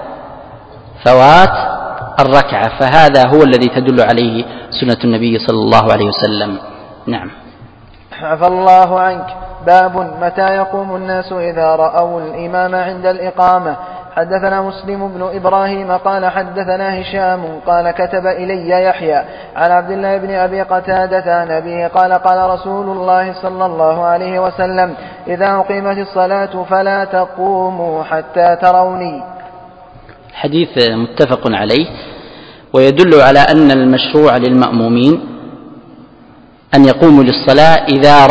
فوات الركعة، فهذا هو الذي تدل عليه سنة النبي صلى الله عليه وسلم. نعم. عفى الله عنك. باب متى يقوم الناس إذا رأوا الإمام عند الإقامة. حدثنا مسلم بن إبراهيم قال حدثنا هشام قال كتب إلي يحيى عن عبد الله بن أبي قتادة عن أبيه قال: قال رسول الله صلى الله عليه وسلم: إذا أقيمت الصلاة فلا تقوموا حتى تروني. حديث متفق عليه، ويدل على أن المشروع للمأمومين أن يقوموا للصلاة إذا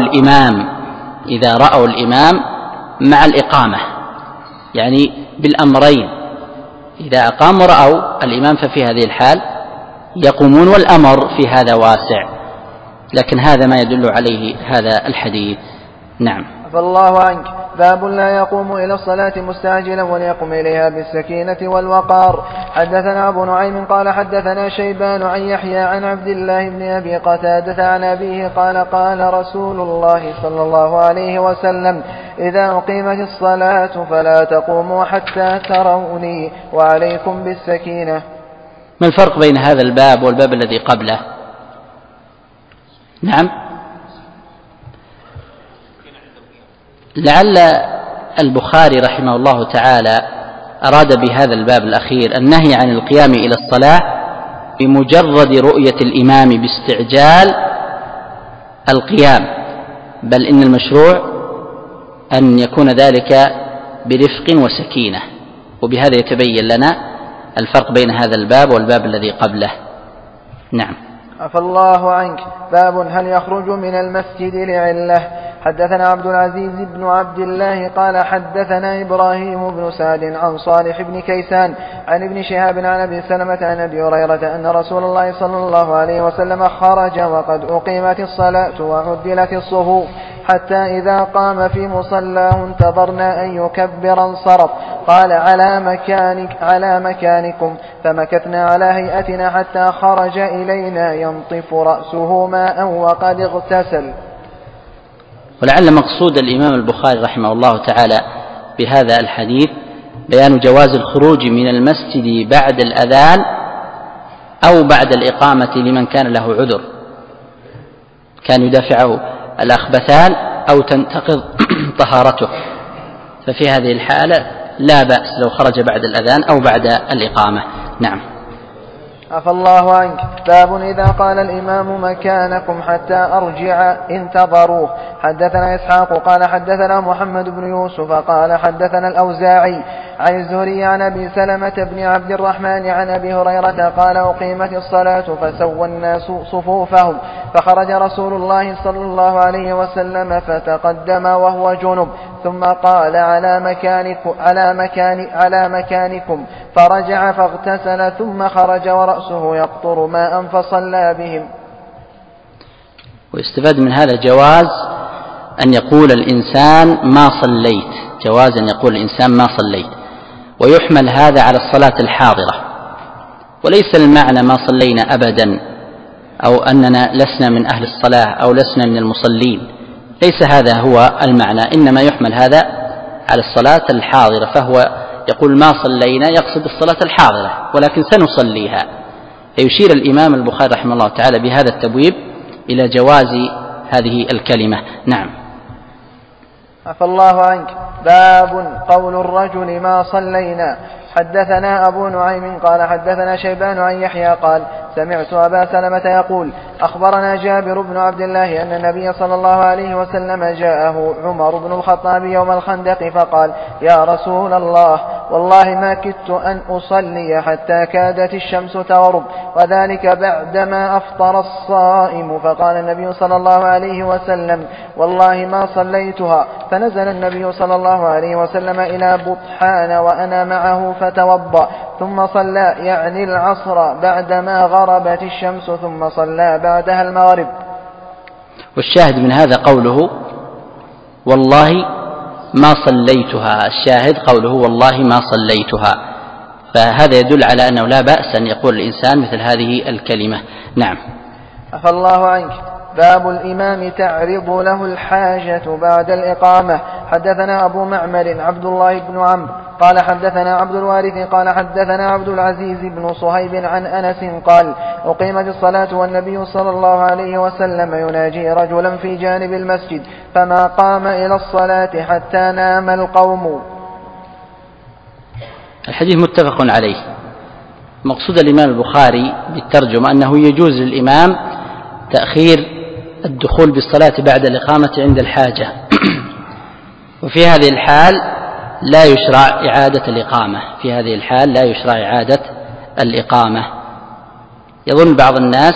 رأوا الإمام مع الإقامة، يعني بالأمرين: إذا أقاموا رأوا الإمام ففي هذه الحال يقومون، والأمر في هذا واسع، لكن هذا ما يدل عليه هذا الحديث. نعم. فالله عنك. باب لا يقوم إلى الصلاة مستعجلا وليقوم إليها بالسكينة والوقار. حدثنا أبو نعيم قال حدثنا شيبان عن يحيى عن عبد الله بن أبي قتادة عن أبيه قال قال رسول الله صلى الله عليه وسلم إذا أقيمت الصلاة فلا تقوموا حتى تروني وعليكم بالسكينة. ما الفرق بين هذا الباب والباب الذي قبله؟ نعم، لعل البخاري رحمه الله تعالى أراد بهذا الباب الأخير النهي عن القيام إلى الصلاة بمجرد رؤية الإمام باستعجال القيام، بل إن المشروع أن يكون ذلك برفق وسكينة، وبهذا يتبين لنا الفرق بين هذا الباب والباب الذي قبله. نعم. عفى الله عنك. باب هل يخرج من المسجد لعلة. حدثنا عبد العزيز بن عبد الله قال حدثنا إبراهيم بن سعد عن صالح بن كيسان عن ابن شهاب عن أبي سلمة عن أبي هريرة أن رسول الله صلى الله عليه وسلم خرج وقد أقيمت الصلاة وعدلت الصفوف حتى إذا قام في مصلاه انتظرنا أن يكبر انصرف قال على مكانكم فمكثنا على هيئتنا حتى خرج إلينا ينطف رأسه ماء وقد اغتسل. ولعل مقصود الإمام البخاري رحمه الله تعالى بهذا الحديث بيان جواز الخروج من المسجد بعد الأذان أو بعد الإقامة لمن كان له عذر، كان يدافعه الأخبثان أو تنتقض طهارته، ففي هذه الحالة لا بأس لو خرج بعد الأذان أو بعد الإقامة. نعم. عفى الله عنك. باب إذا قال الإمام مكانكم حتى أرجع انتظروه. حدثنا إسحاق قال حدثنا محمد بن يوسف قال حدثنا الأوزاعي عن الزهري عن أبي سلمة بن عبد الرحمن عن أبي هريرة قال أقيمت الصلاة فسوى الناس صفوفهم فخرج رسول الله صلى الله عليه وسلم فتقدم وهو جنب ثم قال على مكانكم فرجع فاغتسل ثم خرج ورأسه يقطر ماء فصلى بهم. ويستفاد من هذا جواز أن يقول الإنسان ما صليت، جواز أن يقول الإنسان ما صليت، ويحمل هذا على الصلاة الحاضرة، وليس المعنى ما صلينا أبدا أو أننا لسنا من أهل الصلاة أو لسنا من المصلين، ليس هذا هو المعنى، إنما يحمل هذا على الصلاة الحاضرة، فهو يقول ما صلينا يقصد الصلاة الحاضرة ولكن سنصليها. فيشير الإمام البخاري رحمه الله تعالى بهذا التبويب إلى جواز هذه الكلمة. نعم. عفى الله عنك. باب قول الرجل ما صلينا. حدثنا أبو نعيم قال حدثنا شيبان عن يحيى قال سمعت أبا سلمة يقول أخبرنا جابر بن عبد الله أن النبي صلى الله عليه وسلم جاءه عمر بن الخطاب يوم الخندق فقال يا رسول الله والله ما كدت أن أصلي حتى كادت الشمس تغرب وذلك بعدما أفطر الصائم، فقال النبي صلى الله عليه وسلم والله ما صليتها، فنزل النبي صلى الله عليه وسلم إلى بطحان وأنا معه فتوضأ ثم صلى يعني العصر بعدما غربت الشمس ثم صلى بعدها المغرب. والشاهد من هذا قوله والله ما صليتها، الشاهد قوله والله ما صليتها، فهذا يدل على أنه لا بأس أن يقول الإنسان مثل هذه الكلمة. نعم. عفى الله عنك. باب الإمام تعرض له الحاجة بعد الإقامة. حدثنا أبو معمر عبد الله بن عمرو قال حدثنا عبد الوارث قال حدثنا عبد العزيز بن صهيب عن أنس قال أقيمت الصلاة والنبي صلى الله عليه وسلم يناجي رجلا في جانب المسجد فما قام إلى الصلاة حتى نام القوم. الحديث متفق عليه. مقصود الإمام البخاري بالترجمة أنه يجوز للإمام تأخير الدخول بالصلاة بعد الإقامة عند الحاجة، وفي هذه الحال لا يشرع إعادة الإقامة، في هذه الحال لا يشرع إعادة الإقامة. يظن بعض الناس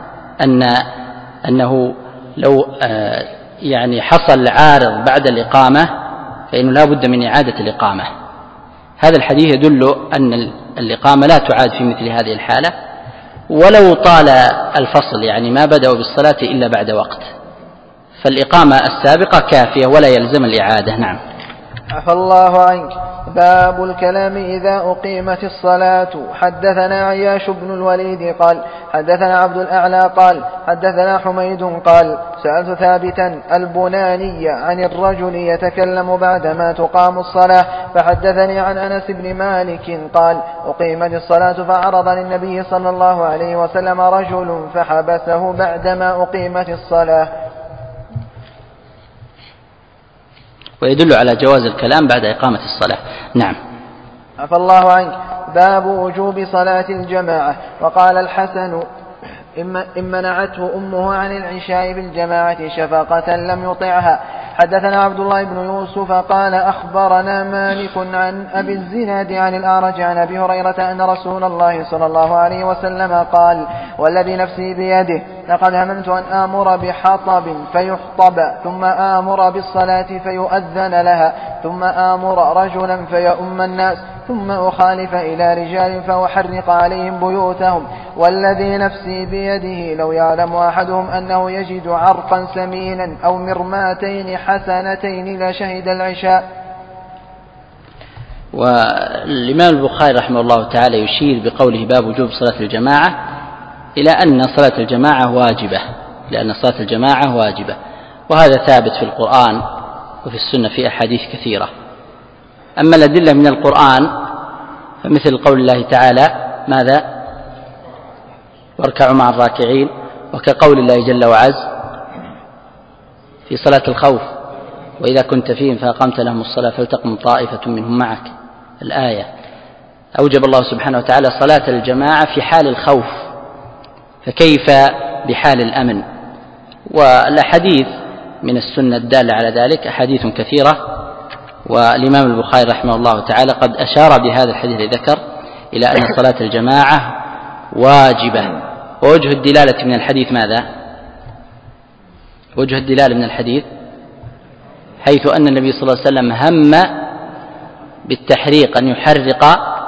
أنه لو يعني حصل عارض بعد الإقامة فإنه لا بد من إعادة الإقامة. هذا الحديث يدل أن الإقامة لا تعاد في مثل هذه الحالة ولو طال الفصل، يعني ما بدأوا بالصلاة إلا بعد وقت، فالإقامة السابقة كافية ولا يلزم الإعادة. نعم. عفى الله عنك. باب الكلام إذا أقيمت الصلاة. حدثنا عياش بن الوليد قال حدثنا عبد الأعلى قال حدثنا حميد قال سألت ثابتا البناني عن الرجل يتكلم بعدما تقام الصلاة فحدثني عن أنس بن مالك قال أقيمت الصلاة فعرض للنبي صلى الله عليه وسلم رجل فحبسه بعدما أقيمت الصلاة. ويدل على جواز الكلام بعد إقامة الصلاة. نعم. عفى الله عنك. باب وجوب صلاة الجماعة. وقال الحسن إن منعته أمه عن العشاء بالجماعة شفقة لم يطعها. حدثنا عبد الله بن يوسف قال أخبرنا مالك عن أبي الزناد عن الأعرج عن أبي هريرة أن رسول الله صلى الله عليه وسلم قال والذي نفسي بيده لقد هممت أن آمر بحطب فيحطب ثم آمر بالصلاة فيؤذن لها ثم آمر رجلا فيؤم الناس ثم أخالف إلى رجال فأحرق عليهم بيوتهم والذي نفسي بيده لو يعلم أحدهم أنه يجد عرقا سمينا أو مرماتين حسنتين لشهد العشاء. والإمام البخاري رحمه الله تعالى يشير بقوله باب وجوب صلاة الجماعة إلى أن صلاة الجماعة واجبة، لأن صلاة الجماعة واجبة، وهذا ثابت في القرآن وفي السنة في أحاديث كثيرة. أما الأدلة من القرآن فمثل قول الله تعالى ماذا؟ واركعوا مع الراكعين، وكقول الله جل وعز في صلاة الخوف وإذا كنت فيهم فأقمت لهم الصلاة فلتقم طائفة منهم معك. الآية أوجب الله سبحانه وتعالى صلاة الجماعة في حال الخوف، فكيف بحال الأمن؟ والأحاديث من السنة الدالة على ذلك أحاديث كثيرة، والإمام البخاري رحمه الله تعالى قد أشار بهذا الحديث ذكر إلى أن صلاة الجماعة واجبة. ووجه الدلالة من الحديث ماذا؟ وجه الدلالة من الحديث حيث أن النبي صلى الله عليه وسلم هم بالتحريق أن يحرق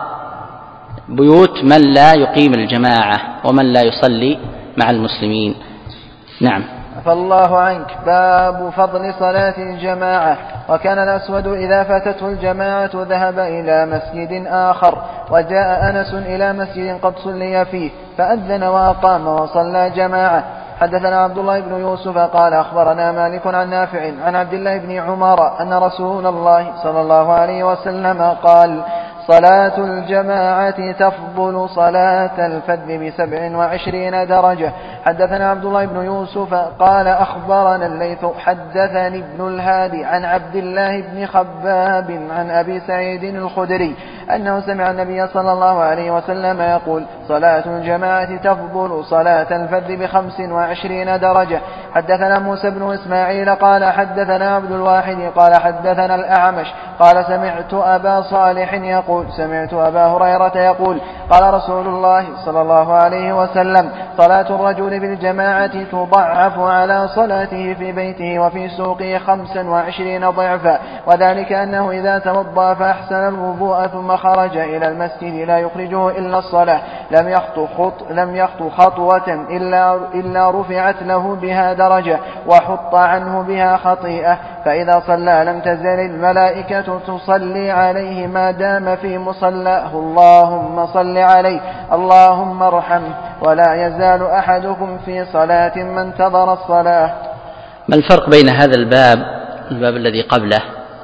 بيوت من لا يقيم الجماعة ومن لا يصلي مع المسلمين. نعم. فالله عنك. باب فضل صلاة الجماعة. وكان الأسود إذا فاتته الجماعة ذهب إلى مسجد آخر، وجاء أنس إلى مسجد قد صلي فيه فأذن وأقام وصلى جماعة. حدثنا عبد الله بن يوسف قال أخبرنا مالك عن نافع عن عبد الله بن عمر أن رسول الله صلى الله عليه وسلم قال صلاة الجماعة تفضل صلاة الفذ ب27 درجة. حدثنا عبد الله بن يوسف قال أخبرنا الليث حدثني ابن الهادي عن عبد الله بن خباب عن أبي سعيد الخدري أنه سمع النبي صلى الله عليه وسلم يقول صلاة الجماعة تفضل صلاة الفذ ب25 درجة. حدثنا موسى بن إسماعيل قال حدثنا عبد الواحد قال حدثنا الأعمش قال سمعت أبا صالح يقول سمعت أبا هريرة يقول قال رسول الله صلى الله عليه وسلم صلاة الرجل بالجماعة تضعف على صلاته في بيته وفي سوقه 25 ضعفا، وذلك أنه إذا توضأ فأحسن الوضوء ثم خرج إلى المسجد لا يخرجه إلا الصلاة لم يخطو خطوة إلا رفعت له بها درجة وحط عنه بها خطيئة، فإذا صلى لم تزل الملائكة تصلي عليه ما دام في مصلاه اللهم صل عليه اللهم ارحمه، ولا يزال أحدكم في صلاة ما انتظر الصلاة. ما الفرق بين هذا الباب الذي قبله؟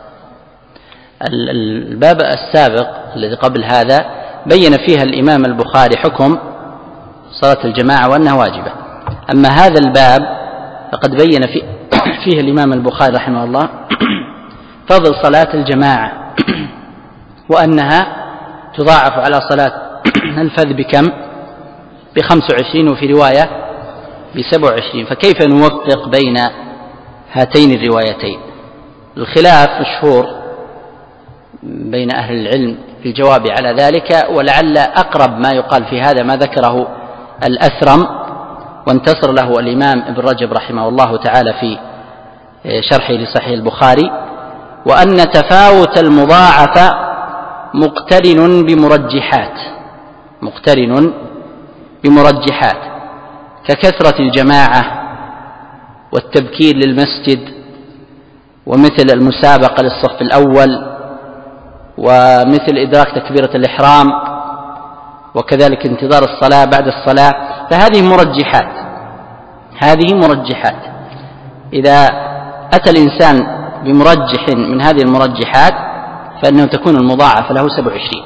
الباب السابق الذي قبل هذا بين فيها الإمام البخاري حكم صلاة الجماعة وأنها واجبة، أما هذا الباب فقد بين فيه الإمام البخاري رحمه الله فضل صلاة الجماعة وأنها تضاعف على صلاة الفذ بكم؟ ب25 وفي رواية ب27، فكيف نوفق بين هاتين الروايتين؟ الخلاف مشهور بين أهل العلم في الجواب على ذلك، ولعل أقرب ما يقال في هذا ما ذكره الأثرم وانتصر له الإمام ابن رجب رحمه الله تعالى في شرحه لصحيح البخاري، وأن تفاوت المضاعفة مقترن بمرجحات ككثرة الجماعة والتبكير للمسجد ومثل المسابقة للصف الأول، ومثل إدراك تكبيرة الإحرام، وكذلك انتظار الصلاة بعد الصلاة، فهذه مرجحات. إذا أتى الإنسان بمرجح من هذه المرجحات فإنه تكون المضاعفة له 27.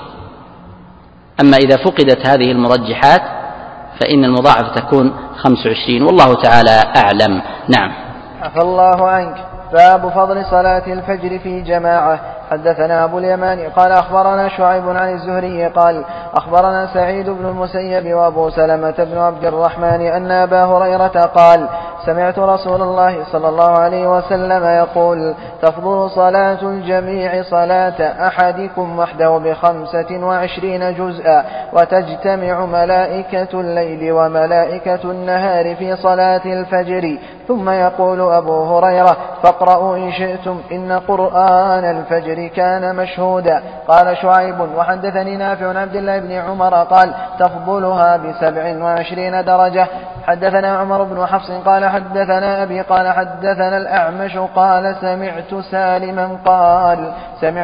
أما إذا فقدت هذه المرجحات فإن المضاعفة تكون 25، والله تعالى أعلم. نعم. عفى الله عنك. باب فضل صلاة الفجر في جماعة. حدثنا أبو اليمان قال أخبرنا شعيب عن الزهري قال أخبرنا سعيد بن المسيب وأبو سلمة بن عبد الرحمن أن أبا هريرة قال سمعت رسول الله صلى الله عليه وسلم يقول تفضل صلاة الجميع صلاة أحدكم وحده ب25 جزءا، وتجتمع ملائكة الليل وملائكة النهار في صلاة الفجر. ثم يقول أبو هريرة فاقرأوا إن شئتم إن قرآن الفجر كان مشهودا. قال شعيب وحدثني نافع عن عبد الله بن عمر قال تفضلها ب27 درجة. حدثنا عمر بن حفص قال حدثنا أبي قال حدثنا الأعمش قال سمعت سالما قال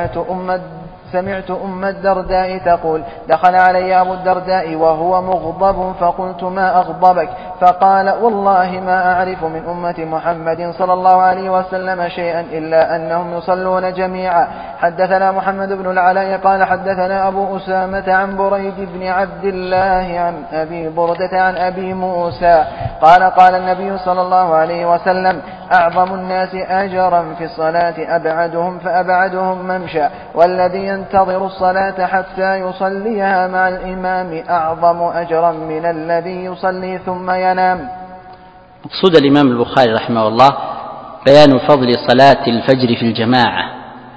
سمعت أم الدرداء تقول دخل علي أبو الدرداء وهو مغضب فقلت ما أغضبك؟ فقال والله ما أعرف من أمة محمد صلى الله عليه وسلم شيئا إلا أنهم يصلون جميعا. حدثنا محمد بن العلاء قال حدثنا أبو أسامة عن بريد بن عبد الله عن أبي بردة عن أبي موسى قال النبي صلى الله عليه وسلم أعظم الناس أجرا في الصلاة أبعدهم فأبعدهم ممشى، والذي ينتظر الصلاة حتى يصليها مع الإمام أعظم أجرا من الذي يصلي ثم ينام. مقصود الإمام البخاري رحمه الله بيان فضل صلاة الفجر في الجماعة،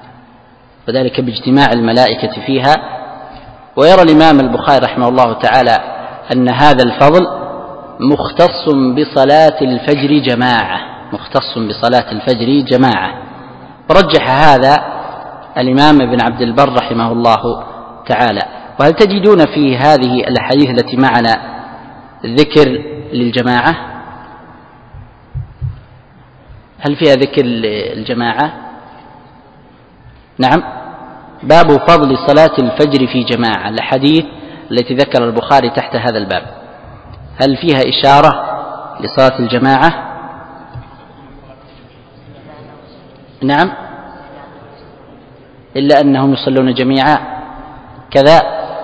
وذلك باجتماع الملائكة فيها. ويرى الإمام البخاري رحمه الله تعالى أن هذا الفضل مختص بصلاة الفجر جماعة، ورجح هذا الإمام ابن عبد البر رحمه الله تعالى. وهل تجدون في هذه الأحاديث التي معنا ذكر للجماعة؟ هل فيها ذكر الجماعة؟ نعم. باب فضل صلاة الفجر في جماعة، الأحاديث التي ذكر البخاري تحت هذا الباب هل فيها إشارة لصلاة الجماعة؟ نعم، إلا أنهم يصلون جميعا كذا،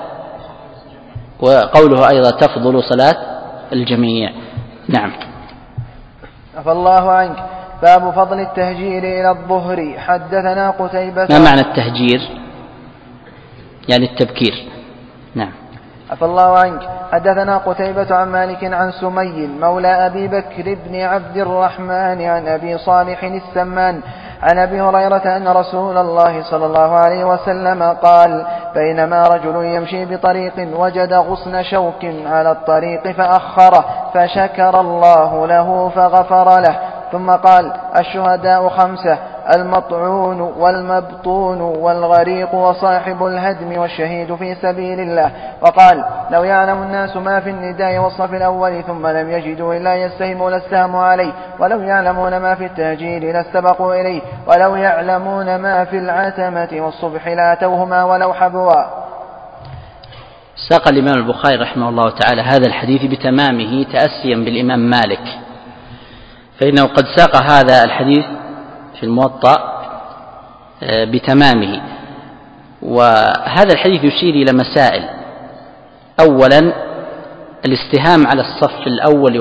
وقوله أيضا تفضل صلاة الجميع. نعم. عفى الله عنك. باب فضل التهجير إلى الظهر. حدثنا قتيبة. ما معنى التهجير؟ يعني التبكير. نعم. عفى الله عنك. حدثنا قتيبة عن مالك عن سمي مولى أبي بكر بن عبد الرحمن عن أبي صالح السمان عن أبي هريرة أن رسول الله صلى الله عليه وسلم قال بينما رجل يمشي بطريق وجد غصن شوك على الطريق فأخره فشكر الله له فغفر له. ثم قال الشهداء 5: المطعون والمبطون والغريق وصاحب الهدم والشهيد في سبيل الله. وقال لو يعلم الناس ما في النداء والصف الأول ثم لم يجدوا إلا يستهموا لاستهموا عليه، ولو يعلمون ما في التهجير لاستبقوا إليه، ولو يعلمون ما في العتمة والصبح لاتوهما ولو حبوا. ساق الإمام البخاري رحمه الله تعالى هذا الحديث بتمامه تأسيا بالإمام مالك، فإنه قد ساق هذا الحديث في الموطأ بتمامه. وهذا الحديث يشير إلى مسائل: أولا الاستهام على الصف الأول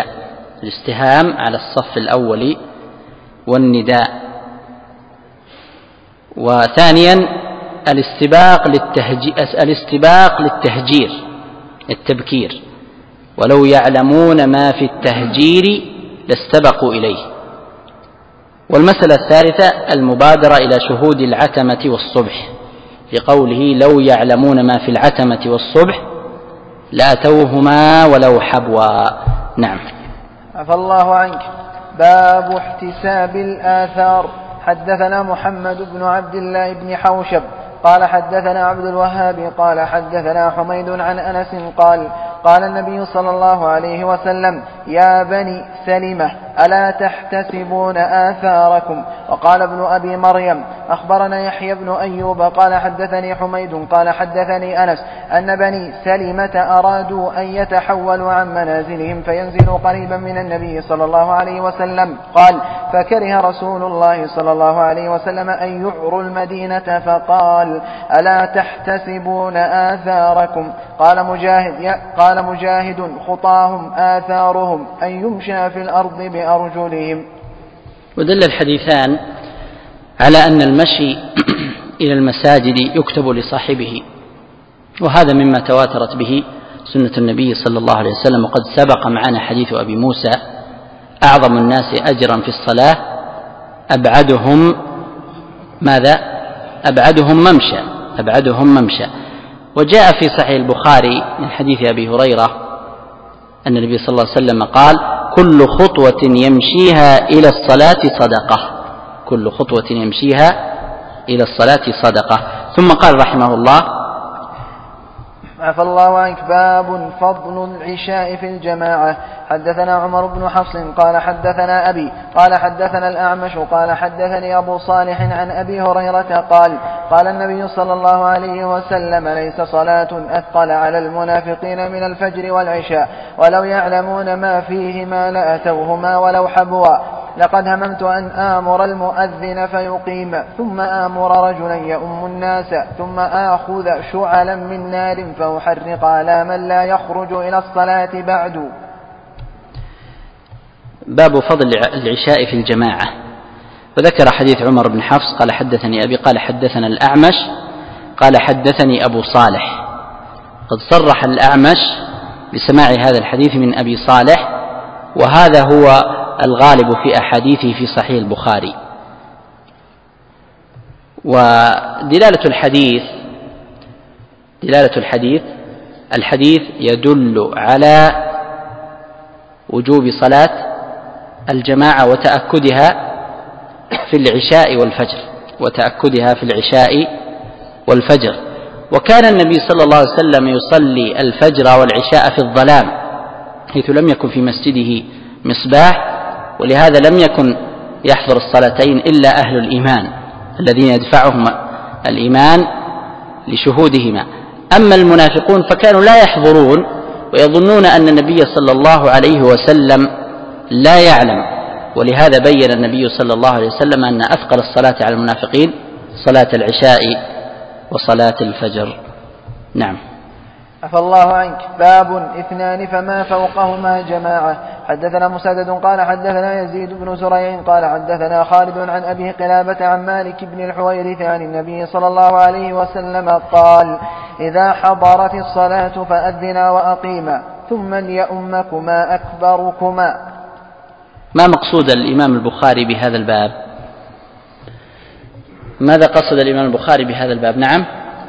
والنداء، وثانيا الاستباق للتهجير التبكير، ولو يعلمون ما في التهجير لاستبقوا إليه. والمسألة الثالثة المبادرة إلى شهود العتمة والصبح، لقوله لو يعلمون ما في العتمة والصبح لأتوهما ولو حبوا. نعم. عفى الله عنك. باب احتساب الآثار. حدثنا محمد بن عبد الله بن حوشب قال حدثنا عبد الوهاب قال حدثنا حميد عن أنس قال النبي صلى الله عليه وسلم: يا بني سلمة ألا تحتسبون آثاركم. وقال ابن أبي مريم أخبرنا يحيى بن أيوب قال حدثني حميد قال حدثني أنس أن بني سلمة أرادوا أن يتحولوا عن منازلهم فينزلوا قريبا من النبي صلى الله عليه وسلم. قال فكره رسول الله صلى الله عليه وسلم أن يعروا المدينة فقال ألا تحتسبون آثاركم. قال مجاهد خطاهم آثارهم أن يمشى في الأرض بأرجلهم. ودل الحديثان على أن المشي إلى المساجد يكتب لصاحبه، وهذا مما تواترت به سنة النبي صلى الله عليه وسلم. وقد سبق معنا حديث أبي موسى أعظم الناس أجرا في الصلاة أبعدهم ممشى. وجاء في صحيح البخاري من حديث أبي هريرة أن النبي صلى الله عليه وسلم قال كل خطوة يمشيها إلى الصلاة صدقة. ثم قال رحمه الله عفى الله عنك باب فضل العشاء في الجماعة. حدثنا عمر بن حفص قال حدثنا أبي قال حدثنا الأعمش قال حدثني أبو صالح عن أبي هريرة قال النبي صلى الله عليه وسلم ليس صلاة أثقل على المنافقين من الفجر والعشاء ولو يعلمون ما فيهما لأتوهما ولو حبوا. لقد هممت أن آمر المؤذن فيقيم ثم آمر رجلا يؤم الناس ثم آخذ شعلا من نار فأحرق على من لا يخرج إلى الصلاة بعد. باب فضل العشاء في الجماعة. وذكر حديث عمر بن حفص قال حدثني أبي قال حدثنا الأعمش قال حدثني أبو صالح. قد صرح الأعمش بسماع هذا الحديث من أبي صالح، وهذا هو الغالب في أحاديثه في صحيح البخاري. ودلالة الحديث يدل على وجوب صلاة الجماعة وتأكدها في العشاء والفجر. وكان النبي صلى الله عليه وسلم يصلي الفجر والعشاء في الظلام حيث لم يكن في مسجده مصباح، ولهذا لم يكن يحضر الصلاتين إلا أهل الإيمان الذين يدفعهم الإيمان لشهودهما. أما المنافقون فكانوا لا يحضرون ويظنون أن النبي صلى الله عليه وسلم لا يعلم، ولهذا بين النبي صلى الله عليه وسلم أن أثقل الصلاة على المنافقين صلاة العشاء وصلاة الفجر. نعم. عفى الله عنك باب 2 فما فوقهما جماعة. حدثنا مسدد قال حدثنا يزيد بن زريع قال حدثنا خالد عن أبي قلابة عن مالك بن الحويرث عن النبي صلى الله عليه وسلم قال إذا حضرت الصلاة فأذنا وأقيما ثم ليؤمكما أكبركما. ما مقصود الإمام البخاري بهذا الباب؟ ماذا قصد الإمام البخاري بهذا الباب؟ نعم،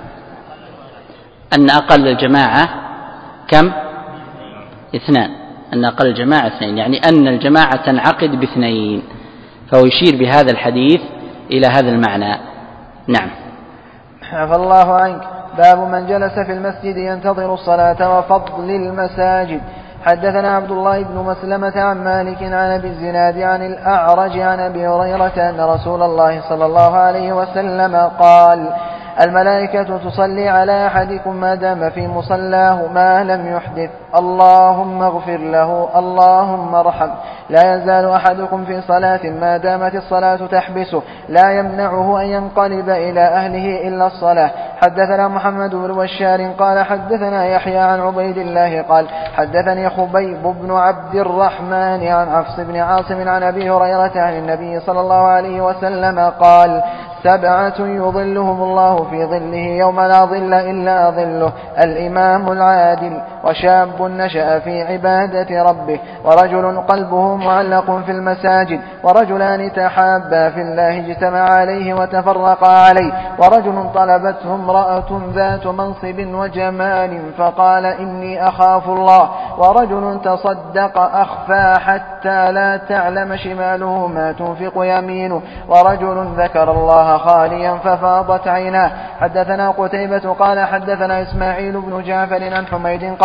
أن أقل الجماعة كم؟ 2. أن أقل الجماعة 2، يعني أن الجماعة تنعقد ب2، فهو يشير بهذا الحديث إلى هذا المعنى. نعم. عفى الله عنك باب من جلس في المسجد ينتظر الصلاة وفضل المساجد. حدثنا عبد الله بن مسلمة عن مالك عن أبي الزناد عن الأعرج عن أبي هريرة أن رسول الله صلى الله عليه وسلم قال الملائكة تصلي على أحدكم ما دام في مصلاه ما لم يحدث اللهم اغفر له اللهم ارحم. لا يزال أحدكم في صلاة ما دامت الصلاة تحبسه لا يمنعه أن ينقلب إلى أهله إلا الصلاة. حدثنا محمد بن بشار قال حدثنا يحيى عن عبيد الله قال حدثني خبيب بن عبد الرحمن عن حفص بن عاصم عن أبي هريرة عن النبي صلى الله عليه وسلم قال 7 يظلهم الله في ظله يوم لا ظل إلا ظله الإمام العادل وشاب نشأ في عبادة ربه ورجل قلبه معلق في المساجد ورجلان تحابا في الله اجتمعا عليه وتفرقا عليه ورجل طلبته امرأة ذات منصب وجمال فقال إني أخاف الله ورجل تصدق أخفى حتى لا تعلم شماله ما تنفق يمينه ورجل ذكر الله خاليا ففاضت عيناه. حدثنا قتيبة قال حدثنا إسماعيل بن جعفر عن حميد قال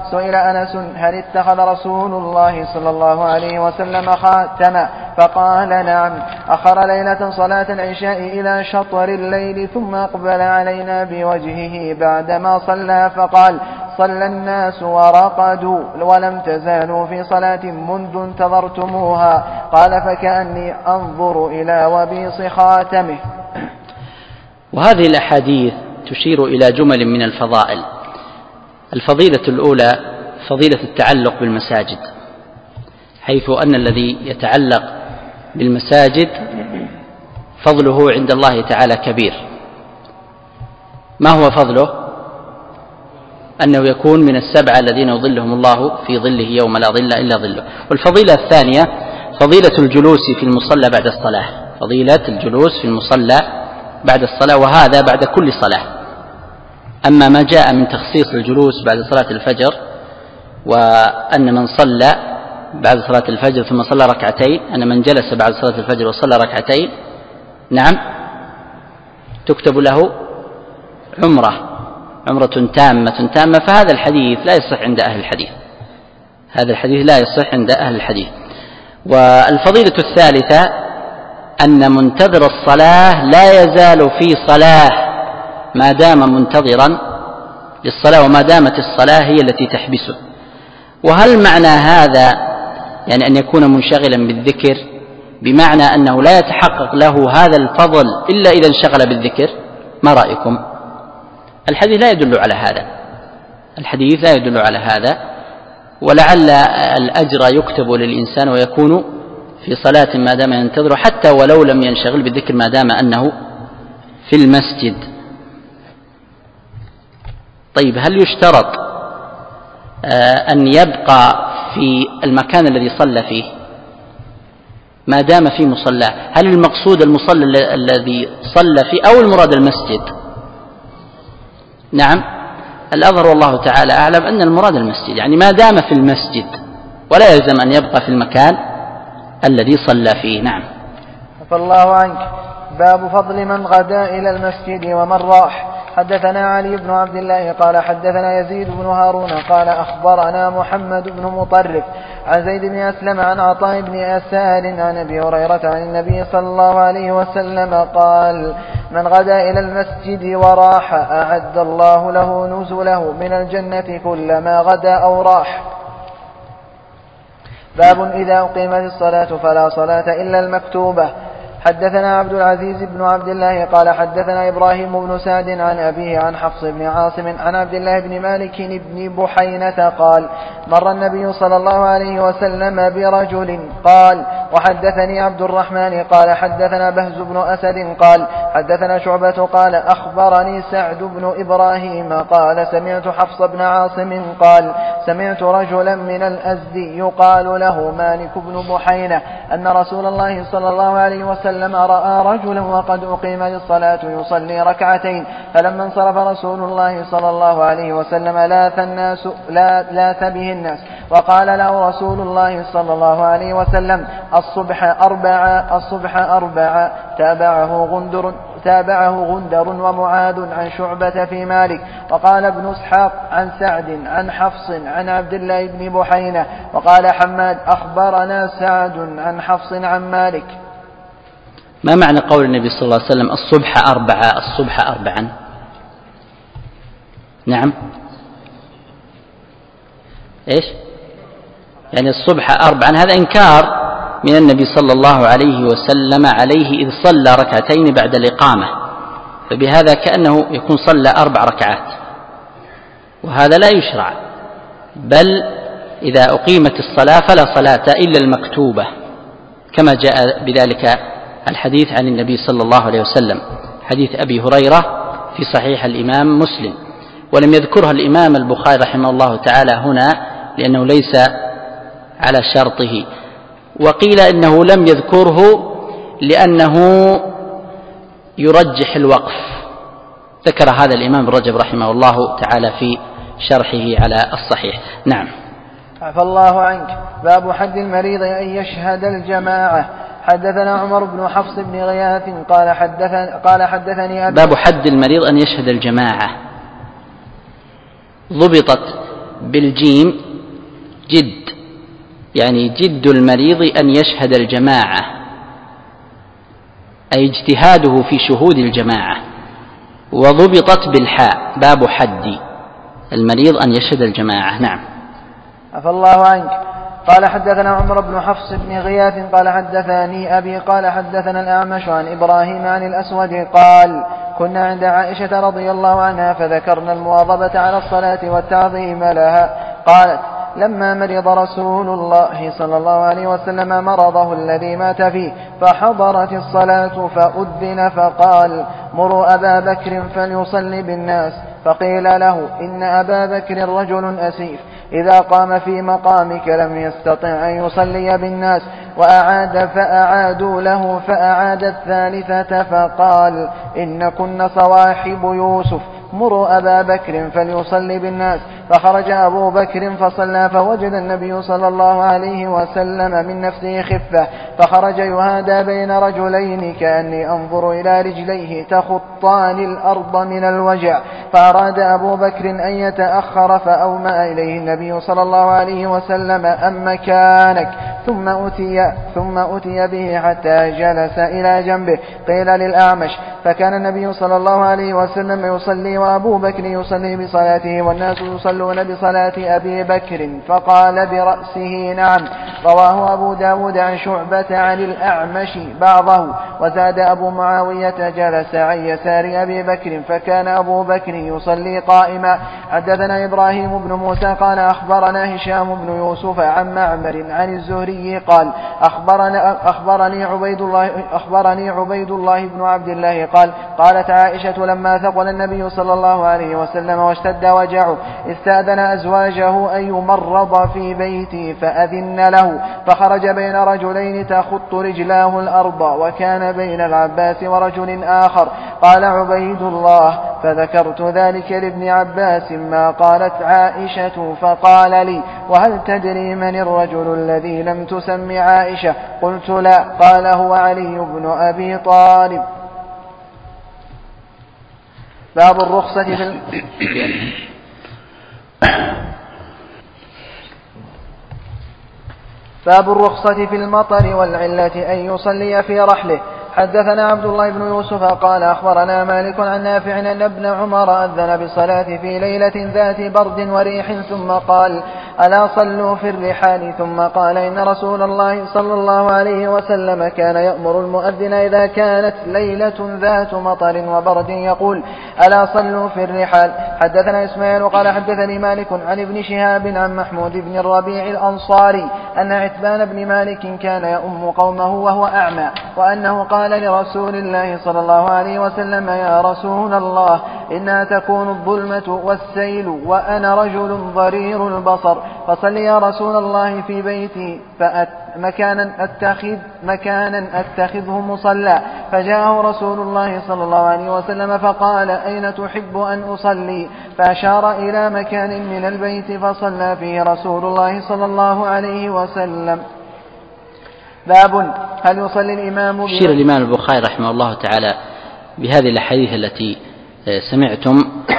سئل أنس هل اتخذ رسول الله صلى الله عليه وسلم خاتما؟ فقال نعم. أخر ليلة صلاة العشاء إلى شطر الليل ثم أقبل علينا بوجهه بعدما صلى فقال صلى الناس ورقدوا ولم تزالوا في صلاة منذ انتظرتموها. قال فكأني أنظر إلى وبيص خاتمه. وهذه الأحاديث تشير إلى جمل من الفضائل. الفضيلة الأولى فضيلة التعلق بالمساجد، حيث أن الذي يتعلق بالمساجد فضله عند الله تعالى كبير. ما هو فضله؟ أنه يكون من السبعة الذين يظلهم الله في ظله يوم لا ظل إلا ظله. والفضيلة الثانية فضيلة الجلوس في المصلى بعد الصلاة، فضيلة الجلوس في المصلى بعد الصلاة، وهذا بعد كل صلاة. أما ما جاء من تخصيص الجلوس بعد صلاة الفجر، وأن من صلى بعد صلاة الفجر ثم صلى ركعتين، أن من جلس بعد صلاة الفجر وصلى ركعتين نعم تكتب له عمرة تامة، فهذا الحديث لا يصح عند أهل الحديث، هذا الحديث لا يصح عند أهل الحديث. والفضيلة الثالثة أن منتظر الصلاة لا يزال في صلاة ما دام منتظرا للصلاة، وما دامت الصلاة هي التي تحبسه. وهل معنى هذا يعني أن يكون منشغلا بالذكر بمعنى أنه لا يتحقق له هذا الفضل إلا إذا انشغل بالذكر؟ ما رأيكم؟ الحديث لا يدل على هذا، الحديث لا يدل على هذا، ولعل الأجر يكتب للإنسان ويكون في صلاة ما دام ينتظر، حتى ولو لم ينشغل بالذكر ما دام أنه في المسجد. طيب، هل يشترط أن يبقى في المكان الذي صلى فيه ما دام في مصلى؟ هل المقصود المصلى الذي صلى فيه أو المراد المسجد؟ نعم، الأظهر والله تعالى أعلم أن المراد المسجد، يعني ما دام في المسجد، ولا يلزم أن يبقى في المكان الذي صلى فيه. نعم. عفى الله عنك. باب فضل من غدا إلى المسجد ومن راح. حدثنا علي بن عبد الله قال حدثنا يزيد بن هارون قال أخبرنا محمد بن مطرف عن زيد بن أسلم عن عطاء بن يسار عن أبي هريرة عن النبي صلى الله عليه وسلم قال من غدا إلى المسجد وراح أعد الله له نزله من الجنة كلما غدا أو راح. باب إذا أقيمت الصلاة فلا صلاة إلا المكتوبة. حدثنا عبد العزيز بن عبد الله قال حدثنا إبراهيم بن سعد عن أبيه عن حفص بن عاصم عن عبد الله بن مالك بن بحينة قال مر النبي صلى الله عليه وسلم برجل قال وحدثني عبد الرحمن قال حدثنا بهز بن أسد قال حدثنا شعبة قال أخبرني سعد بن إبراهيم قال سمعت حفص بن عاصم قال سمعت رجلا من الأزدي يقال له مالك بن بحينة أن رسول الله صلى الله عليه وسلم رأى رجلا وقد أقيمت الصلاة يصلي ركعتين، فلما انصرف رسول الله صلى الله عليه وسلم لاث به الناس، وقال له رسول الله صلى الله عليه وسلم الصبح أربعة. تابعه غندر ومعاذ عن شعبة في مالك. وقال ابن اسحاق عن سعد عن حفص عن عبد الله بن بحينة. وقال حماد أخبرنا سعد عن حفص عن مالك. ما معنى قول النبي صلى الله عليه وسلم الصبح أربعا؟ نعم، إيش يعني الصبح أربعا؟ هذا إنكار من النبي صلى الله عليه وسلم عليه إذ صلى ركعتين بعد الإقامة، فبهذا كأنه يكون صلى 4 ركعات، وهذا لا يشرع، بل إذا أقيمت الصلاة فلا صلاة إلا المكتوبة، كما جاء بذلك الحديث عن النبي صلى الله عليه وسلم، حديث أبي هريرة في صحيح الإمام مسلم، ولم يذكرها الإمام البخاري رحمه الله تعالى هنا لأنه ليس على شرطه، وقيل إنه لم يذكره لأنه يرجح الوقف، ذكر هذا الإمام رجب رحمه الله تعالى في شرحه على الصحيح. نعم. عفى الله عنك. باب حد المريض أن يشهد الجماعة. حدثنا عمر بن حفص بن غياث قال حدثني أبي. باب حد المريض أن يشهد الجماعة ضبطت بالجيم جد، يعني جد المريض أن يشهد الجماعة، أي اجتهاده في شهود الجماعة. وضبطت بالحاء باب حد المريض أن يشهد الجماعة. نعم. عفى الله عنك. قال حدثنا عمر بن حفص بن غياث قال حدثني أبي قال حدثنا الأعمش عن إبراهيم عن الأسود قال كنا عند عائشة رضي الله عنها فذكرنا المواظبة على الصلاة والتعظيم لها. قالت لما مرض رسول الله صلى الله عليه وسلم مرضه الذي مات فيه فحضرت الصلاة فأذن فقال مروا أبا بكر فليصلي بالناس، فقيل له إن أبا بكر رجل أسيف إذا قام في مقامك لم يستطع أن يصلي بالناس، وأعاد فأعادوا له فأعاد الثالثة فقال إن كن صواحب يوسف مروا أبا بكر فليصلي بالناس، فخرج أبو بكر فصلى فوجد النبي صلى الله عليه وسلم من نفسه خفة، فخرج يهادى بين رجلين كأني أنظر إلى رجليه تخطان الأرض من الوجع، فأراد أبو بكر أن يتأخر فأومأ إليه النبي صلى الله عليه وسلم أم مكانك، ثم أتي به حتى جلس إلى جنبه. قيل للأعمش فكان النبي صلى الله عليه وسلم يصلي وأبو بكر يصلي بصلاته والناس يصلون بصلاة أبي بكر، فقال برأسه نعم. رواه أبو داود عن شعبة عن الأعمش بعضه، وزاد أبو معاوية جلس عن يسار أبي بكر فكان أبو بكر يصلي قائما. حدثنا إبراهيم بن موسى قال أخبرنا هشام بن يوسف عن معمر عن الزهري قال أخبرني عبيد الله بن عبد الله قال قالت عائشة لما ثقل النبي صلى الله عليه وسلم واشتد وجعه استأذن أزواجه أن يمرض في بيتي فأذن له، فخرج بين رجلين تخط رجلاه الأرض وكان بين العباس ورجل آخر. قال عبيد الله فذكرت ذلك لابن عباس ما قالت عائشة فقال لي وهل تدري من الرجل الذي لم تسم عائشة؟ قلت لا. قال هو علي بن أبي طالب. باب الرخصة في المطر والعلة أن يصلي في رحله. حدثنا عبد الله بن يوسف قال أخبرنا مالك عن نافع أن ابن عمر أذن بالصلاة في ليلة ذات برد وريح ثم قال ألا صلوا في الرحال، ثم قال إن رسول الله صلى الله عليه وسلم كان يأمر المؤذن إذا كانت ليلة ذات مطر وبرد يقول ألا صلوا في الرحال. حدثنا إسماعيل قال حدثني مالك عن ابن شهاب عن محمود بن الربيع الأنصاري أن عتبان بن مالك كان يؤم قومه وهو أعمى، وأنه قال لرسول الله صلى الله عليه وسلم يا رسول الله إنها تكون الظلمة والسيل وأنا رجل ضرير البصر، فصل يا رسول الله في بيتي مكانا أتخذه مصلى. فجاءه رسول الله صلى الله عليه وسلم فقال أين تحب أن أصلي؟ فأشار إلى مكان من البيت فصلى فيه رسول الله صلى الله عليه وسلم. باب هل يصلي الإمام يشير الإمام البخاري رحمه الله تعالى بهذه الأحاديث التي سمعتم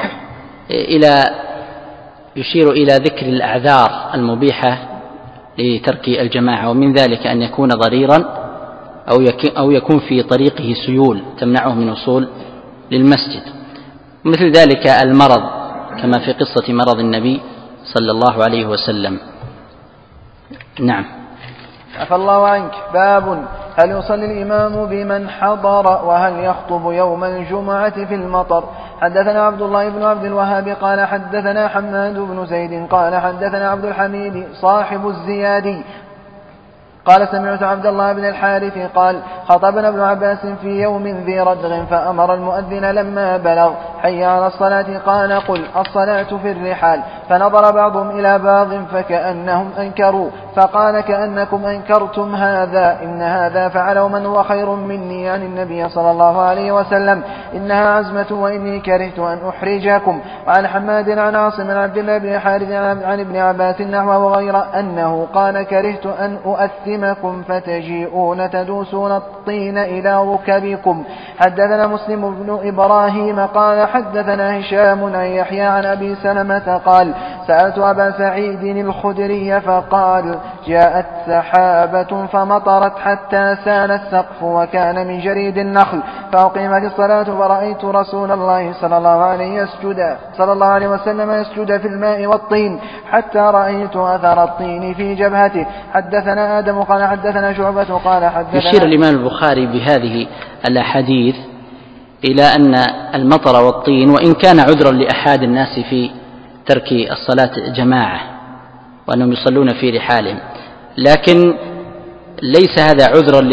يشير إلى ذكر الأعذار المبيحة لترك الجماعة، ومن ذلك أن يكون ضريرا أو يكون في طريقه سيول تمنعه من وصول للمسجد، مثل ذلك المرض كما في قصة مرض النبي صلى الله عليه وسلم. نعم. عفى الله عنك. باب هل يصلي الإمام بمن حضر وهل يخطب يوم الجمعة في المطر. حدثنا عبد الله بن عبد الوهاب قال حدثنا حماد بن زيد قال حدثنا عبد الحميد صاحب الزيادي قال سمعت عبد الله بن الحارث قال خطبنا ابن عباس في يوم ذي ردغ فأمر المؤذن لما بلغ حي على الصلاة قال قل الصلاة في الرحال، فنظر بعضهم إلى بعض فكأنهم أنكروا، فقال كأنكم أنكرتم هذا، إن هذا فعله من هو خير مني عن النبي صلى الله عليه وسلم، إنها عزمة وإني كرهت أن أحرجكم. وعن حماد عن عاصم عن عبد الله بن حارث عن ابن عباس نحوه وغير أنه قال كرهت أن أؤثمكم فتجيئون تدوسون الطين إلى ركبكم. حدثنا مسلم بن إبراهيم قال حدثنا هشام عن يحيى عن أبي سلمة قال سألت أبا سعيد الخدري فقال جاءت سحابة فمطرت حتى سال السقف وكان من جريد النخل فأقيمت الصلاة فرأيت رسول الله صلى الله عليه وسلم يسجد في الماء والطين حتى رأيت أثر الطين في جبهته. حدثنا آدم قال حدثنا شعبة قال حدثنا. يشير الإمام البخاري بهذه الأحاديث إلى أن المطر والطين وإن كان عذرا لأحد الناس في ترك الصلاة جماعة وأنهم يصلون في رحالهم، لكن ليس هذا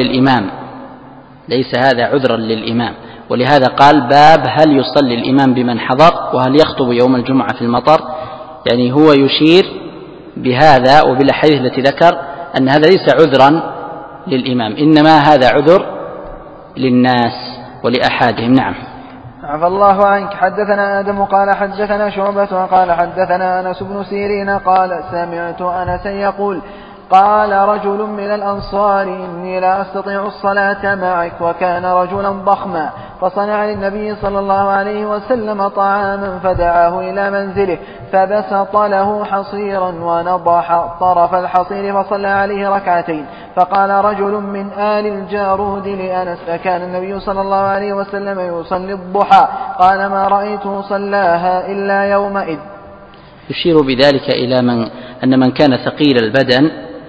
عذرا للإمام، ولهذا قال باب هل يصلي الإمام بمن حضر وهل يخطب يوم الجمعة في المطر. يعني هو يشير بهذا وبالأحاديث التي ذكر أن هذا ليس عذرا للإمام، إنما هذا عذر للناس ولأحادهم. نعم. عفى الله عنك. حدثنا آدم قال حدثنا شعبة قال حدثنا أنس بن سيرين قال سمعت أنسا يقول قال رجل من الأنصار إني لا أستطيع الصلاة معك، وكان رجلا ضخما، فصنع للنبي صلى الله عليه وسلم طعاما فدعاه إلى منزله فبسط له حصيرا ونضح طرف الحصير فصلى عليه ركعتين. فقال رجل من آل الجارود لأنس فكان النبي صلى الله عليه وسلم يصلي الضحى قال ما رأيته صلاها إلا يومئذ. يشير بذلك إلى أن من كان ثقيل البدن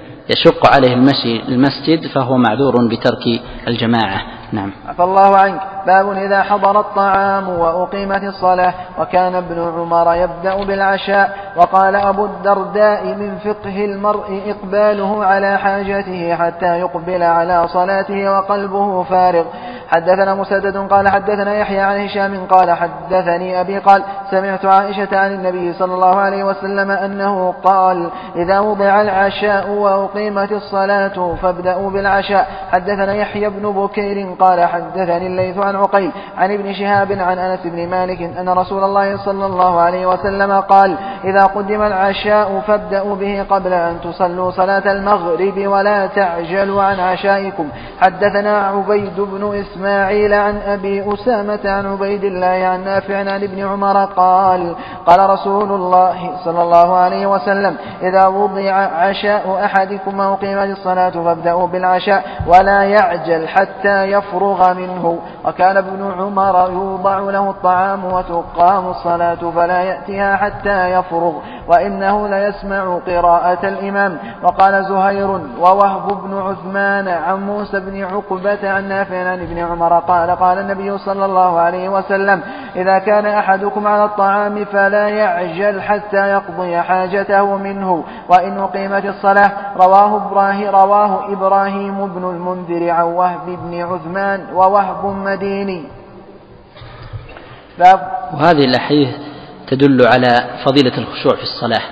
يشق عليه المسجد فهو معذور بترك الجماعة. نعم. عفى الله عنك. باب إذا حضر الطعام وأقيمت الصلاة. وكان ابن عمر يبدأ بالعشاء. وقال أبو الدرداء من فقه المرء إقباله على حاجته حتى يقبل على صلاته وقلبه فارغ. حدثنا مسدد قال حدثنا يحيى عن هشام قال حدثني أبي قال سمعت عائشة عن النبي صلى الله عليه وسلم أنه قال إذا وضع العشاء وأقيمت الصلاة فابدأوا بالعشاء. حدثنا يحيى بن بكير قال حدثني الليث عن عقيل عن ابن شهاب عن أنس بن مالك أن رسول الله صلى الله عليه وسلم قال إذا قدم العشاء فابدأوا به قبل أن تصلوا صلاة المغرب ولا تعجلوا عن عشائكم. حدثنا عبيد بن إسماعيل عن أبي أسامة عن عبيد الله عن نافع عن ابن عمر قال قال رسول الله صلى الله عليه وسلم إذا وضع عشاء أحدكم وأقيمت الصلاة فابدأوا بالعشاء ولا يعجل حتى يفرغ منه. وكان ابن عمر يوضع له الطعام وتقام الصلاة فلا يأتيها حتى يفرغ وإنه ليسمع قراءة الإمام. وقال زهير ووهب بن عثمان عن موسى بن عقبة عن نافع عن ابن عمر قال قال النبي صلى الله عليه وسلم إذا كان أحدكم على الطعام فلا يعجل حتى يقضي حاجته منه وإن أقيمت الصلاة. رواه إبراهيم بن المنذر عن وهب بن عثمان ووهب مديني. وهذه الأحاديث تدل على فضيلة الخشوع في الصلاة،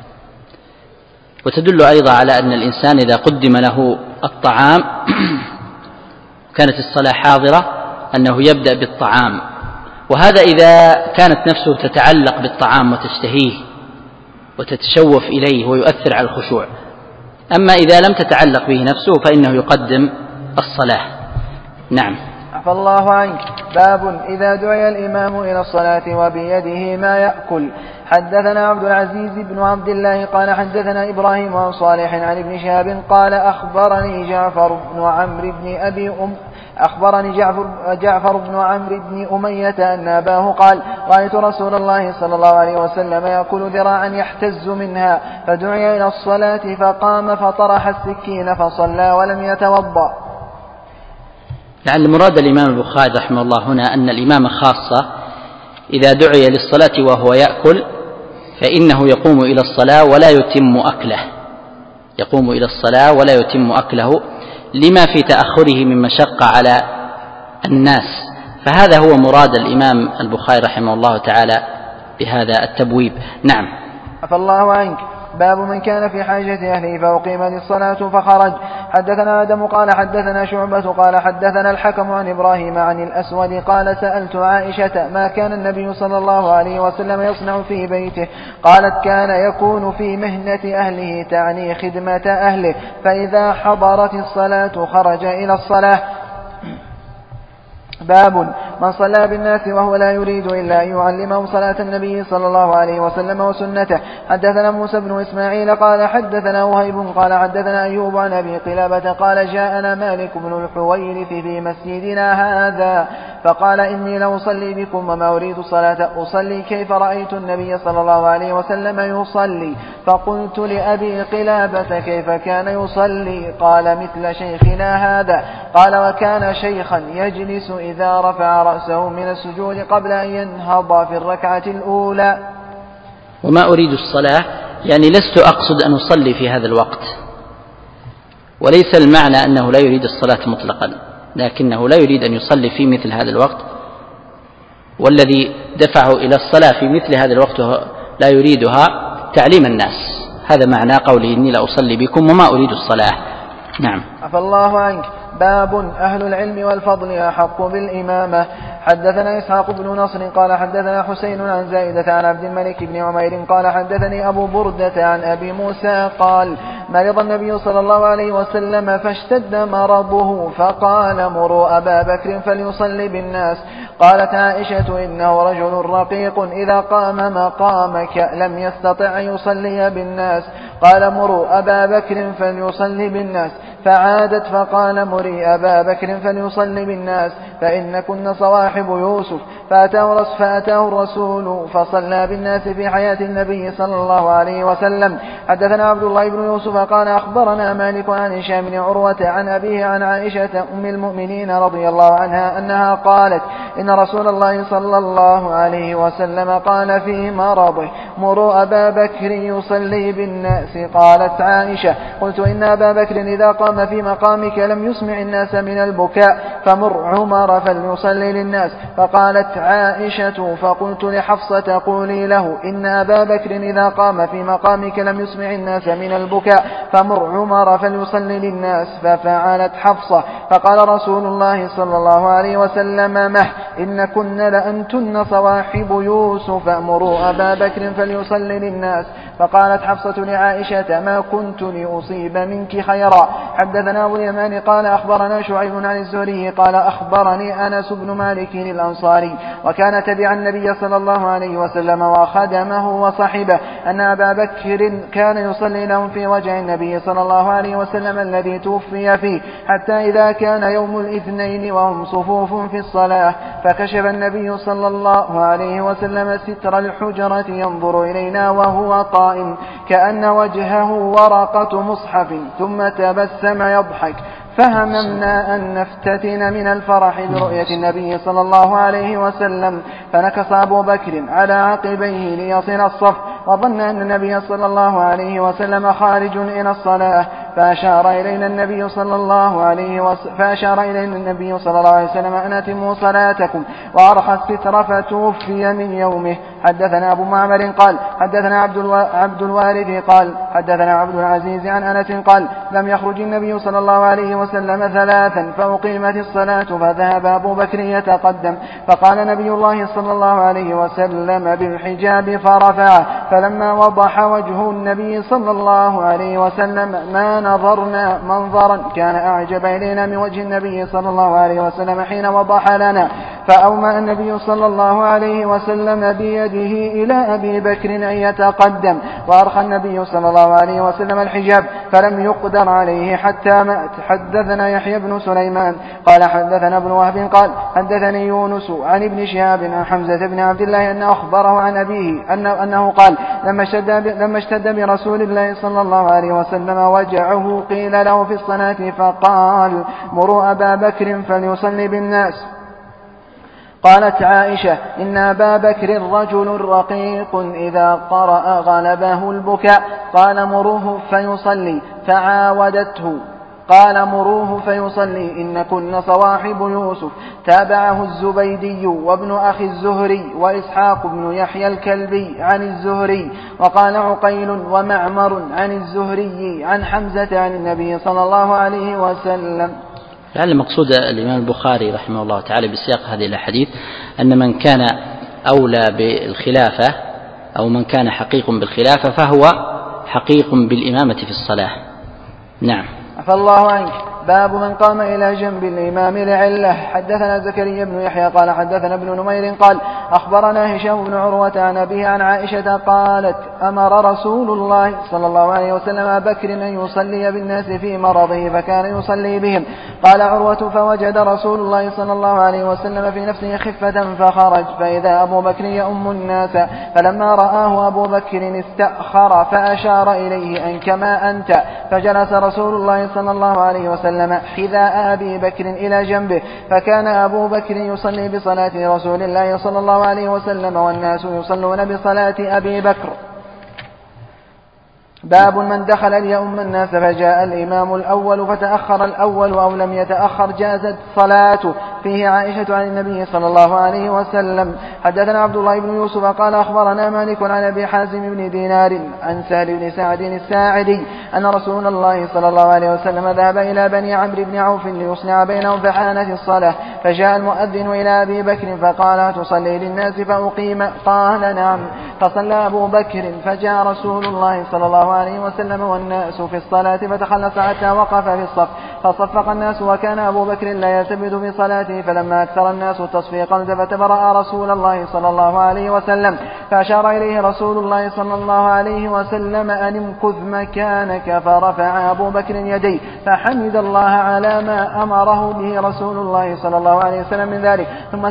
وتدل أيضا على أن الإنسان إذا قدم له الطعام كانت الصلاة حاضرة أنه يبدأ بالطعام، وهذا إذا كانت نفسه تتعلق بالطعام وتشتهيه وتتشوف إليه ويؤثر على الخشوع. أما إذا لم تتعلق به نفسه فإنه يقدم الصلاة. نعم. عفى الله عنك. باب إذا دعي الإمام إلى الصلاة وبيده ما يأكل. حدثنا عبد العزيز بن عبد الله قال حدثنا إبراهيم عن صالح عن ابن شهاب قال أخبرني جعفر بن عمرو بن أمية أن أباه قال رأيت رسول الله صلى الله عليه وسلم يأكل ذراعا يحتز منها فدعي إلى الصلاة فقام فطرح السكين فصلى ولم يتوضأ. لعل مراد الإمام البخاري رحمه الله هنا أن الإمام خاصة إذا دعي للصلاة وهو يأكل فإنه يقوم إلى الصلاة ولا يتم أكله لما في تأخره من مشقة على الناس، فهذا هو مراد الإمام البخاري رحمه الله تعالى بهذا التبويب. نعم. عفى الله عنك. باب من كان في حاجة أهله فأقيمت الصلاة فخرج. حدثنا آدم قال حدثنا شعبة قال حدثنا الحكم عن إبراهيم عن الأسود قال سألت عائشة ما كان النبي صلى الله عليه وسلم يصنع في بيته قالت كان يكون في مهنة أهله تعني خدمة أهله فإذا حضرت الصلاة خرج إلى الصلاة. باب من صلى بالناس وهو لا يريد إلا أن يعلمهم صلاة النبي صلى الله عليه وسلم وسنته. حدثنا موسى بن إسماعيل قال حدثنا وهيب قال حدثنا أيوب عن أبي قلابة قال جاءنا مالك بن الحويرث في مسجدنا هذا فقال إني لأصلي بكم وما أريد الصلاة أصلي كيف رأيت النبي صلى الله عليه وسلم يصلي. فقلت لأبي قلابة كيف كان يصلي؟ قال مثل شيخنا هذا. قال وكان شيخا يجلس إذا رفع رأسه من السجود قبل أن ينهض في الركعة الأولى. وما أريد الصلاة يعني لست أقصد أن أصلي في هذا الوقت، وليس المعنى أنه لا يريد الصلاة مطلقا، لكنه لا يريد أن يصلي في مثل هذا الوقت، والذي دفعه إلى الصلاة في مثل هذا الوقت لا يريدها تعليم الناس. هذا معنى قوله إني لأصلي بكم وما أريد الصلاة. نعم. عفى الله عنك. باب أهل العلم والفضل أحق بالإمامة. حدثنا إسحاق بن نصر قال حدثنا حسين عن زائدة عن عبد الملك بن عمير قال حدثني أبو بردة عن أبي موسى قال مرض النبي صلى الله عليه وسلم فاشتد مرضه فقال مروا أبا بكر فليصلي بالناس. قالت عائشة إنه رجل رقيق إذا قام مقامك لم يستطع أن يصلي بالناس. قال مروا أبا بكر فليصلي بالناس. فعادت فقال مري أبا بكر فليصلي بالناس فإن كن صواحب يوسف. فأتاه الرسول فصلى بالناس في حياة النبي صلى الله عليه وسلم. حدثنا عبد الله بن يوسف قال أخبرنا مالك عن هشام بن عروة عن أبيه عن عائشة أم المؤمنين رضي الله عنها أنها قالت إن رسول الله صلى الله عليه وسلم قال في مرضه مروا أبا بكر يصلي بالناس. قالت عائشة قلت إن أبا بكر إذا قام في مقامك لم يسمع الناس من البكاء فمر عمر فليصلي للناس. فقالت عائشة فقلت لحفصة قولي له إن أبا بكر إذا قام في مقامك لم يسمع الناس من البكاء فمر عمر فليصلي للناس. ففعلت حفصة. فقال رسول الله صلى الله عليه وسلم مه إن كن لأنتن صواحب يوسف مروا أبا بكر فليصلي للناس. فقالت حفصة لعائشة ما كنت لأصيب منك خيرا. حدثنا أبو اليمان قال أخبرنا شعيب عن الزهري قال أخبرني أنس بن مالك الأنصاري وكان تبع النبي صلى الله عليه وسلم وخدمه وصحبه أن أبا بكر كان يصلي لهم في وجه النبي صلى الله عليه وسلم الذي توفي فيه حتى إذا كان يوم الاثنين وهم صفوف في الصلاة فكشف النبي صلى الله عليه وسلم ستر الحجرة ينظر إلينا وهو قائم كأن وجهه ورقة مصحف ثم تبسم يضحك فهممنا أن نفتتن من الفرح برؤية النبي صلى الله عليه وسلم فنكص أبو بكر على عقبيه ليصل الصف وظن أن النبي صلى الله عليه وسلم خارج إلى الصلاة فأشار إلينا النبي صلى الله عليه وسلم أن أتموا صلاتكم وأرخى الستر فتوفي من يومه. حدثنا أبو معمر قال حدثنا عبد الوارث قال حدثنا عبد العزيز عن أنس قال لم يخرج النبي صلى الله عليه وسلم ثلاثا فأقيمت الصلاة فذهب أبو بكر يتقدم فقال نبي الله صلى الله عليه وسلم بالحجاب فرفعه فلما وضح وجه النبي صلى الله عليه وسلم ما نظرنا منظرا كان أعجب إلينا من وجه النبي صلى الله عليه وسلم حين وضح لنا فأومأ النبي صلى الله عليه وسلم بيده إلى أبي بكر أن يتقدم وأرخى النبي صلى الله عليه وسلم الحجاب فلم يقدر عليه حتى مات. حدثنا يحيى بن سليمان قال حدثنا ابن وهب قال حدثني يونس عن ابن شهاب عن حمزة بن عبد الله أنه أخبره عن أبيه أنه قال لما اشتد برسول الله صلى الله عليه وسلم وجعه قيل له في الصلاة فقال مروا أبا بكر فليصلي بالناس. قالت عائشة إن أبا بكر رجل رقيق إذا قرأ غلبه البكاء قال مروه فيصلي فعاودته قال مروه فيصلي إن كن صواحب يوسف. تابعه الزبيدي وابن أخي الزهري وإسحاق بن يحيى الكلبي عن الزهري وقال عقيل ومعمر عن الزهري عن حمزة عن النبي صلى الله عليه وسلم. لعل المقصود الإمام البخاري رحمه الله تعالى بسياق هذه الأحاديث أن من كان أولى بالخلافة أو من كان حقيق بالخلافة فهو حقيق بالإمامة في الصلاة. نعم. عفى الله عنك. باب من قام إلى جنب الإمام لعلة. حدثنا زكريا بن يحيى قال حدثنا ابن نمير قال أخبرنا هشام بن عروة عن أبيه عن عائشة قالت أمر رسول الله صلى الله عليه وسلم بكر أن يصلي بالناس في مرضه فكان يصلي بهم. قال عروة فوجد رسول الله صلى الله عليه وسلم في نفسه خفة فخرج فإذا أبو بكر يؤم الناس فلما رآه أبو بكر استأخر فأشار إليه أن كما أنت فجلس رسول الله صلى الله عليه وسلم حذاء أبي بكر إلى جنبه فكان أبو بكر يصلي بصلاة رسول الله صلى الله عليه وسلم والناس يصلون بصلاة أبي بكر. باب من دخل ليؤم الناس فجاء الإمام الأول فتأخر الأول أو لم يتأخر جازت صلاته. فيه عائشة عن النبي صلى الله عليه وسلم. حدثنا عبد الله بن يوسف قال أخبرنا مالك عن أبي حازم بن دينار عن سهل بن سعد الساعدي أن رسول الله صلى الله عليه وسلم ذهب إلى بني عمرو بن عوف ليصنع بينهم فحانت الصلاة فجاء المؤذن إلى أبي بكر فقال تصلي للناس فأقيم؟ قال نعم. فصلى أبو بكر فجاء رسول الله صلى الله عليه وسلم والناس في الصلاة فتخلص حتى وقف في الصف فصفق الناس وكان أبو بكر لا يلتفت في صلاته فلما أكثر الناس تصفيقا التفت فرأى رسول الله صلى الله عليه وسلم فأشار إليه رسول الله صلى الله عليه وسلم أن امكث مكانك فرفع أبو بكر يديه فحمد الله على ما أمره به رسول الله صلى الله عليه وسلم من ذلك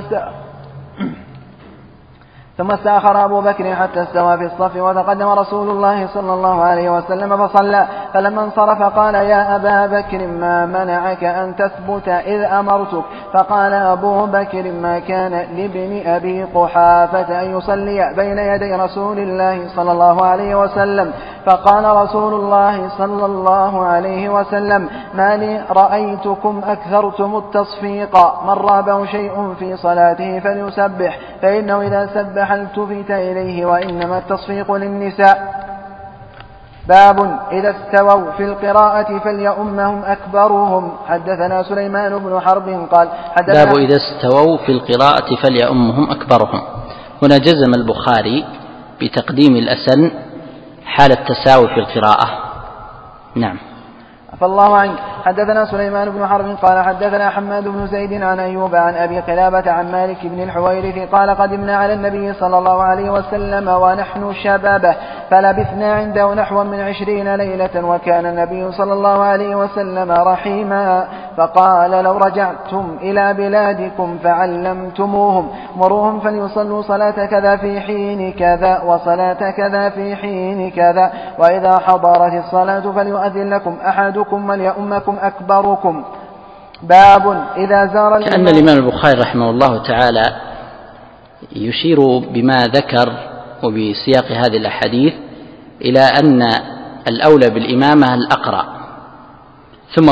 ثم استأخر أبو بكر حتى استوى في الصف وتقدم رسول الله صلى الله عليه وسلم فصلى فلما انصرف قال يا أبا بكر ما منعك أن تثبت إذ أمرتك؟ فقال أبو بكر ما كان لابن أبي قحافة أن يصلي بين يدي رسول الله صلى الله عليه وسلم. فقال رسول الله صلى الله عليه وسلم ما لي رأيتكم أكثرتم التصفيق من رابه شيء في صلاته فليسبح فإنه إذا سبح التفت إليه وإنما التصفيق للنساء. باب إذا استووا في القراءة فليؤمهم أكبرهم. حدثنا سليمان بن حرب قال باب إذا استووا في القراءة فليؤمهم أكبرهم. هنا جزم البخاري بتقديم الأسن حال التساوي في القراءة. نعم. فالله عنك. حدثنا سليمان بن حرب قال حدثنا حماد بن زيد عن أيوب عن أبي قلابة عن مالك بن الحويرث قال قدمنا على النبي صلى الله عليه وسلم ونحن شبابه فلبثنا عنده نحو من 20 ليلة وكان النبي صلى الله عليه وسلم رحيما فقال لو رجعتم إلى بلادكم فعلمتموهم مروهم فليصلوا صلاة كذا في حين كذا وصلاة كذا في حين كذا وإذا حضرت الصلاة فليؤذن لكم أحدكم وليؤمكم أكبركم. باب إذا زار كأن الإمام البخاري رحمه الله تعالى يشير بما ذكر وبسياق هذه الأحاديث إلى أن الأولى بالإمامة الأقرأ ثم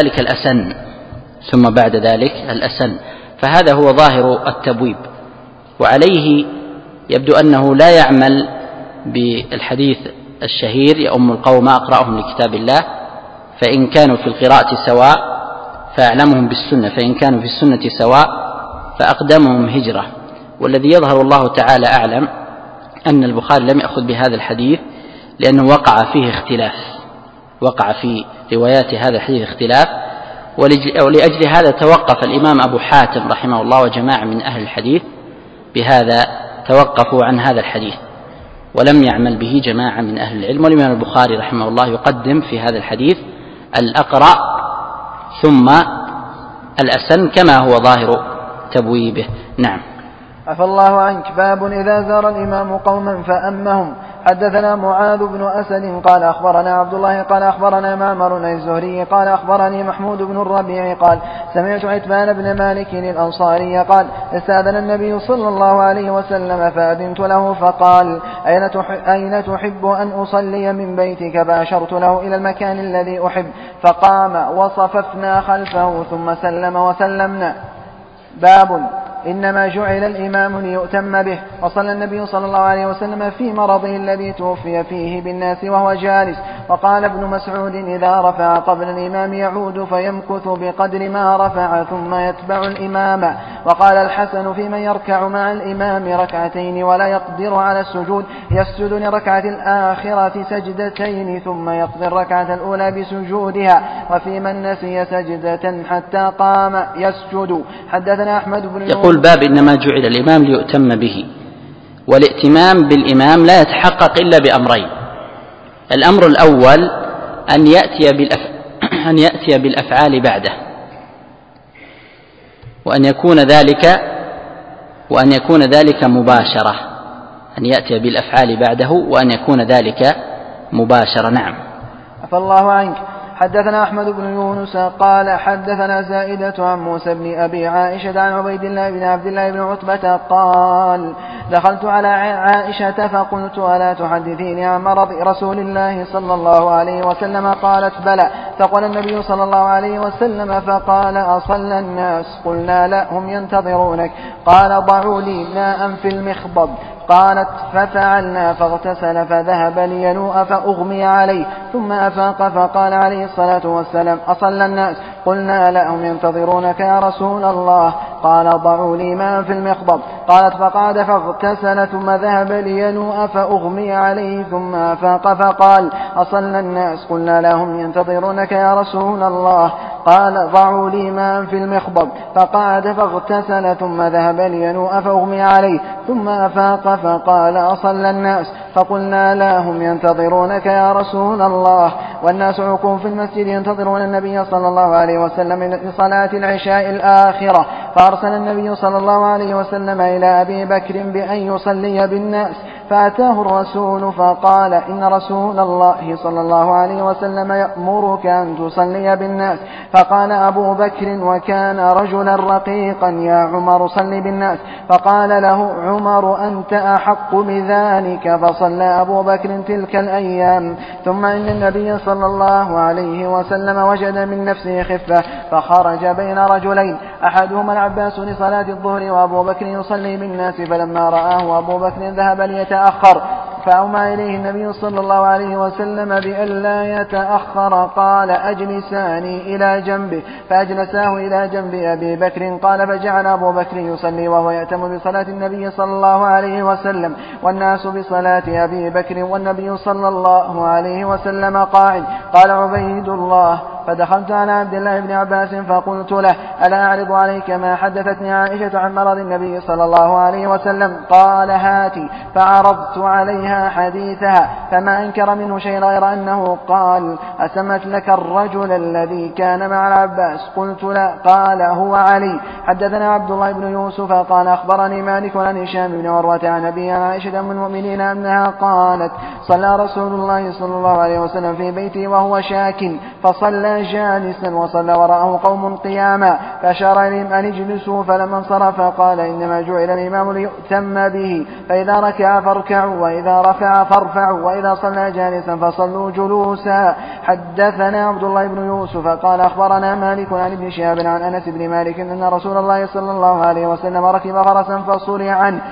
بعد ذلك الأسن فهذا هو ظاهر التبويب. وعليه يبدو أنه لا يعمل بالحديث الشهير يؤم القوم أقرأهم لكتاب الله فإن كانوا في القراءة سواء فأعلمهم بالسنة فإن كانوا في السنة سواء فأقدمهم هجرة. والذي يظهر الله تعالى أعلم أن البخاري لم يأخذ بهذا الحديث لأنه وقع في روايات هذا الحديث اختلاف ولأجل هذا توقف الإمام أبو حاتم رحمه الله وجماعة من أهل الحديث بهذا توقفوا عن هذا الحديث ولم يعمل به جماعة من أهل العلم. والإمام البخاري رحمه الله يقدم في هذا الحديث الأقرأ ثم الأسن كما هو ظاهر تبويبه. نعم. عفى الله عنك. باب إذا زار الإمام قوما فأمهم. حدثنا معاذ بن أسد قال أخبرنا عبد الله قال أخبرنا معمر الزهري قال أخبرني محمود بن الربيع قال سمعت عتبان بن مالك الأنصاري قال استأذن النبي صلى الله عليه وسلم فأذنت له فقال أين تحب أن أصلي من بيتك؟ فأشرت له إلى المكان الذي أحب فقام وصففنا خلفه ثم سلم وسلمنا. باب إنما جعل الإمام ليؤتم به. وصلى النبي صلى الله عليه وسلم في مرضه الذي توفي فيه بالناس وهو جالس. وقال ابن مسعود إذا رفع قبل الإمام يعود فيمكث بقدر ما رفع ثم يتبع الإمام. وقال الحسن في من يركع مع الإمام ركعتين ولا يقدر على السجود يسجد لركعة الآخرة سجدتين ثم يقضي الركعة الأولى بسجودها. وفي من نسي سجدة حتى قام يسجد. حدثنا أحمد بن يقول باب إنما جعل الإمام ليؤتم به. والائتمام بالإمام لا يتحقق إلا بأمرين. الأمر الأول أن يأتي بالأفعال بعده وأن يكون ذلك مباشرة. أن يأتي بالأفعال بعده وأن يكون ذلك مباشرة. نعم. عفى الله عنك. حدثنا أحمد بن يونس قال حدثنا زائدة عن موسى بن أبي عائشة عن عبيد الله بن عبد الله بن عتبة قال دخلت على عائشة فقلت ألا تحدثيني عن مرض رسول الله صلى الله عليه وسلم؟ قالت بلى. فقال النبي صلى الله عليه وسلم فقال أصلى الناس؟ قلنا لا هم ينتظرونك. قال ضعوا لي ماء في المخضب. قالت ففعلنا فاغتسل فذهب لينوء فأغمي عليه ثم أفاق فقال عليه الصلاة والسلام أصلى الناس؟ قلنا لا هم ينتظرونك يا رسول الله. قال ضعوا لي ماء في المخضب. قالت فقعد فاغتسل ثم ذهب لينوء فأغمي عليه ثم أفاق فقال أصلى الناس؟ قلنا لا هم ينتظرونك يا رسول الله. قال ضعوا لي ماء في المخضب. فقعد فاغتسل ثم ذهب لينوء فأغمي عليه ثم أفاق فقال أصلى الناس؟ فقلنا لا هم ينتظرونك يا رسول الله. والناس عكوف في المسجد ينتظرون النبي صلى الله عليه وسلم لصلاة العشاء الآخرة. فأرسل النبي صلى الله عليه وسلم إلى أبي بكر بأن يصلي بالناس. فأتاه الرسول فقال إن رسول الله صلى الله عليه وسلم يأمرك أن تصلي بالناس. فقال أبو بكر وكان رجلا رقيقا يا عمر صل بالناس. فقال له عمر أنت أحق بذلك. فصلى أبو بكر تلك الأيام. ثم إن النبي صلى الله عليه وسلم وجد من نفسه خفة فخرج بين رجلين أحدهما العباس لصلاة الظهر وأبو بكر يصلي بالناس. فلما رآه أبو بكر ذهب ليتأخر فأومى إليه النبي صلى الله عليه وسلم بأن لا يتأخر. قال أجلساني إلى جنبه. فأجلساه إلى جنب أبي بكر. قال فجعل أبو بكر يصلي وهو يأتم بصلاة النبي صلى الله عليه وسلم والناس بصلاة أبي بكر والنبي صلى الله عليه وسلم قاعد. قال عبيد الله فدخلت على عبد الله بن عباس فقلت له ألا أعرض عليك ما حدثتني عائشة عن مرض النبي صلى الله عليه وسلم؟ قال هاتي. فعرضت عليها حديثها فما أنكر منه شيء غير أنه قال أسمت لك الرجل الذي كان مع العباس؟ قلت لا. قال هو علي. حدثنا عبد الله بن يوسف قال أخبرني مالك عن هشام بن عروة عن أبي عائشة أم المؤمنين أنها قالت صلى رسول الله صلى الله عليه وسلم في بيته وهو شاك فصلى جالسا وصلى وراءه قوم قياما فأشار إليهم أن اجلسوا. فلما انصرف قال إنما جعل الإمام ليؤتم به فإذا ركع فاركعوا وإذا رفع فارفعوا وإذا صلى جالسا فصلوا جلوسا. حدثنا عبد الله بن يوسف قال أخبرنا مالك عن ابن شهاب عن أنس بن مالك أن رسول الله صلى الله عليه وسلم ركب فرسا فصرع عنه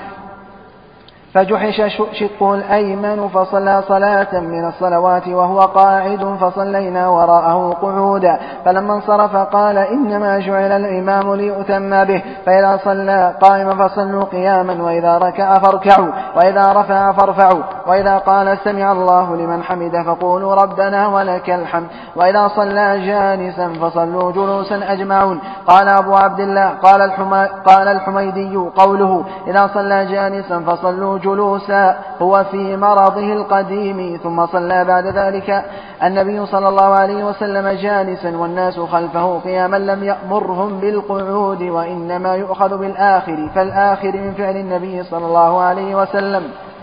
فجحش شقه الأيمن فصلى صلاة من الصلوات وهو قاعد فصلينا وراءه قعودا. فلما انصرف قال إنما جعل الإمام ليؤتم به فإذا صلى قائما فصلوا قياما وإذا ركع فاركعوا وإذا رفع فارفعوا وإذا قال سمع الله لمن حمده فقولوا ربنا ولك الحمد وإذا صلى جالسا فصلوا جلوسا أجمعون. قال أبو عبد الله قال الحميدي قوله إذا صلى جالسا فصلوا جلوسا هو في مرضه القديم. ثم صلى بعد ذلك النبي صلى الله عليه وسلم جالسا والناس خلفه قياما لم يأمرهم بالقعود وإنما يؤخذ بالآخر فالآخر من فعل النبي صلى الله عليه وسلم.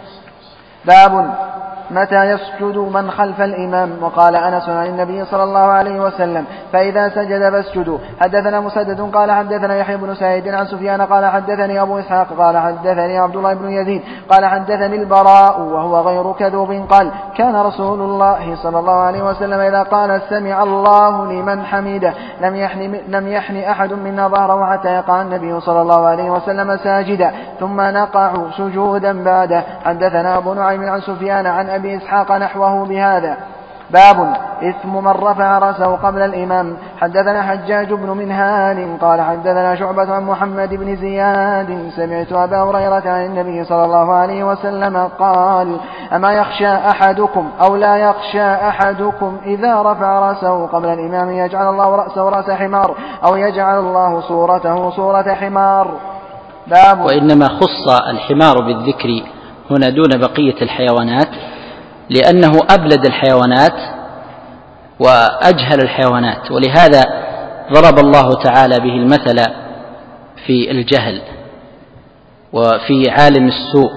باب متى يسجد من خلف الإمام؟ وقال أنس عن النبي صلى الله عليه وسلم فإذا سجد فاسجدوا. حدثنا مسدد قال حدثنا يحيى بن سعيد عن سفيان قال حدثني أبو إسحاق قال حدثني عبد الله بن يزيد قال حدثني البراء وهو غير كذوب قال كان رسول الله صلى الله عليه وسلم إذا قال سمع الله لمن حمده لم يحن أحد منا ظهره حتى يقع النبي صلى الله عليه وسلم ساجدا ثم نقع سجودا بعده. حدثنا أبو نعيم عن سفيان عن أبي إسحاق نحوه بهذا. باب إثم من رفع رأسه قبل الإمام. حدثنا حجاج بن منهال قال حدثنا شعبة عن محمد بن زياد سمعت أبا هريرة عن النبي صلى الله عليه وسلم قال أما يخشى أحدكم أو لا يخشى أحدكم إذا رفع رأسه قبل الإمام يجعل الله رأسه رأس حمار أو يجعل الله صورته صورة حمار. باب وإنما خص الحمار بالذكر هنا دون بقية الحيوانات لأنه أبلد الحيوانات وأجهل الحيوانات، ولهذا ضرب الله تعالى به المثل في الجهل وفي عالم السوء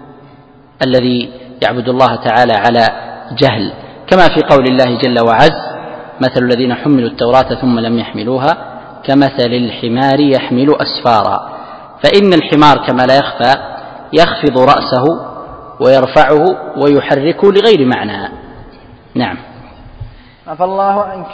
الذي يعبد الله تعالى على جهل، كما في قول الله جل وعز مثل الذين حملوا التوراة ثم لم يحملوها كمثل الحمار يحمل أسفارا. فإن الحمار كما لا يخفى يخفض رأسه ويرفعه ويحركه لغير معنى. نعم. عفى الله عنك.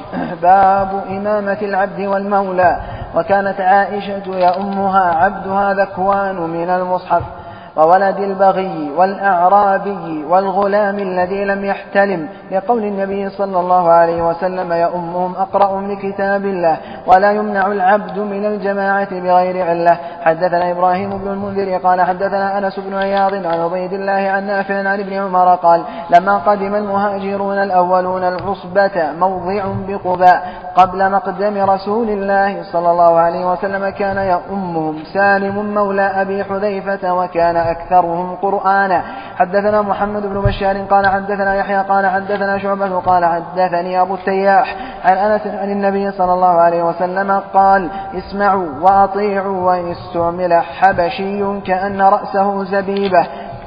باب إمامة العبد والمولى. وكانت عائشة يأمها عبدها ذكوان من المصحف وولد البغي والأعرابي والغلام الذي لم يحتلم، لقول النبي صلى الله عليه وسلم يأمهم أقرأهم لكتاب الله ولا يمنع العبد من الجماعة بغير علة. حدثنا إبراهيم بن المنذر قال حدثنا أنس بن عياض عن عبيد الله عن نافع عن ابن عمر قال لما قدم المهاجرون الأولون العصبة موضع بقباء قبل مقدم رسول الله صلى الله عليه وسلم كان يأمهم سالم مولى أبي حذيفة وكان أكثرهم قرآنا. حدثنا محمد بن بشار قال حدثنا يحيى قال حدثنا شعبة قال حدثني أبو التياح عن أنس عن النبي صلى الله عليه وسلم قال اسمعوا وأطيعوا وإن استعمل حبشي كأن رأسه زبيبة.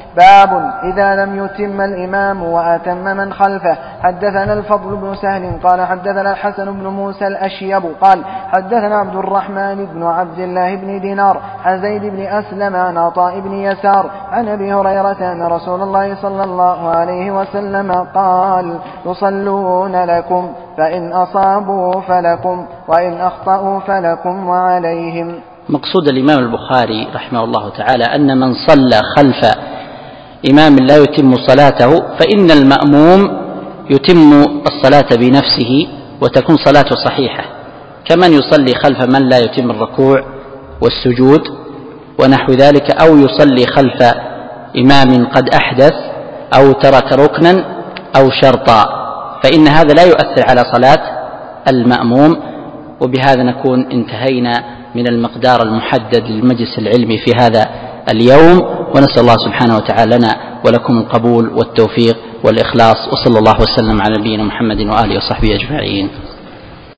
باب إذا لم يتم الإمام وأتم من خلفه. حدثنا الفضل بن سهل قال حدثنا الحسن بن موسى الأشيب قال حدثنا عبد الرحمن بن عبد الله بن دينار عن زيد بن أسلم عن عطاء بن يسار عن أبي هريرة أن رسول الله صلى الله عليه وسلم قال يصلون لكم فإن أصابوا فلكم وإن أخطأوا فلكم وعليهم. مقصود الإمام البخاري رحمه الله تعالى أن من صلى خلف إمام لا يتم صلاته فإن المأموم يتم الصلاة بنفسه وتكون صلاته صحيحة، كمن يصلي خلف من لا يتم الركوع والسجود ونحو ذلك، أو يصلي خلف إمام قد أحدث أو ترك ركنا أو شرطا، فإن هذا لا يؤثر على صلاة المأموم. وبهذا نكون انتهينا من المقدار المحدد للمجلس العلمي في هذا اليوم، ونسأل الله سبحانه وتعالى لنا ولكم القبول والتوفيق والإخلاص، وصلى الله وسلم على نبينا محمد وآله وصحبه أجمعين.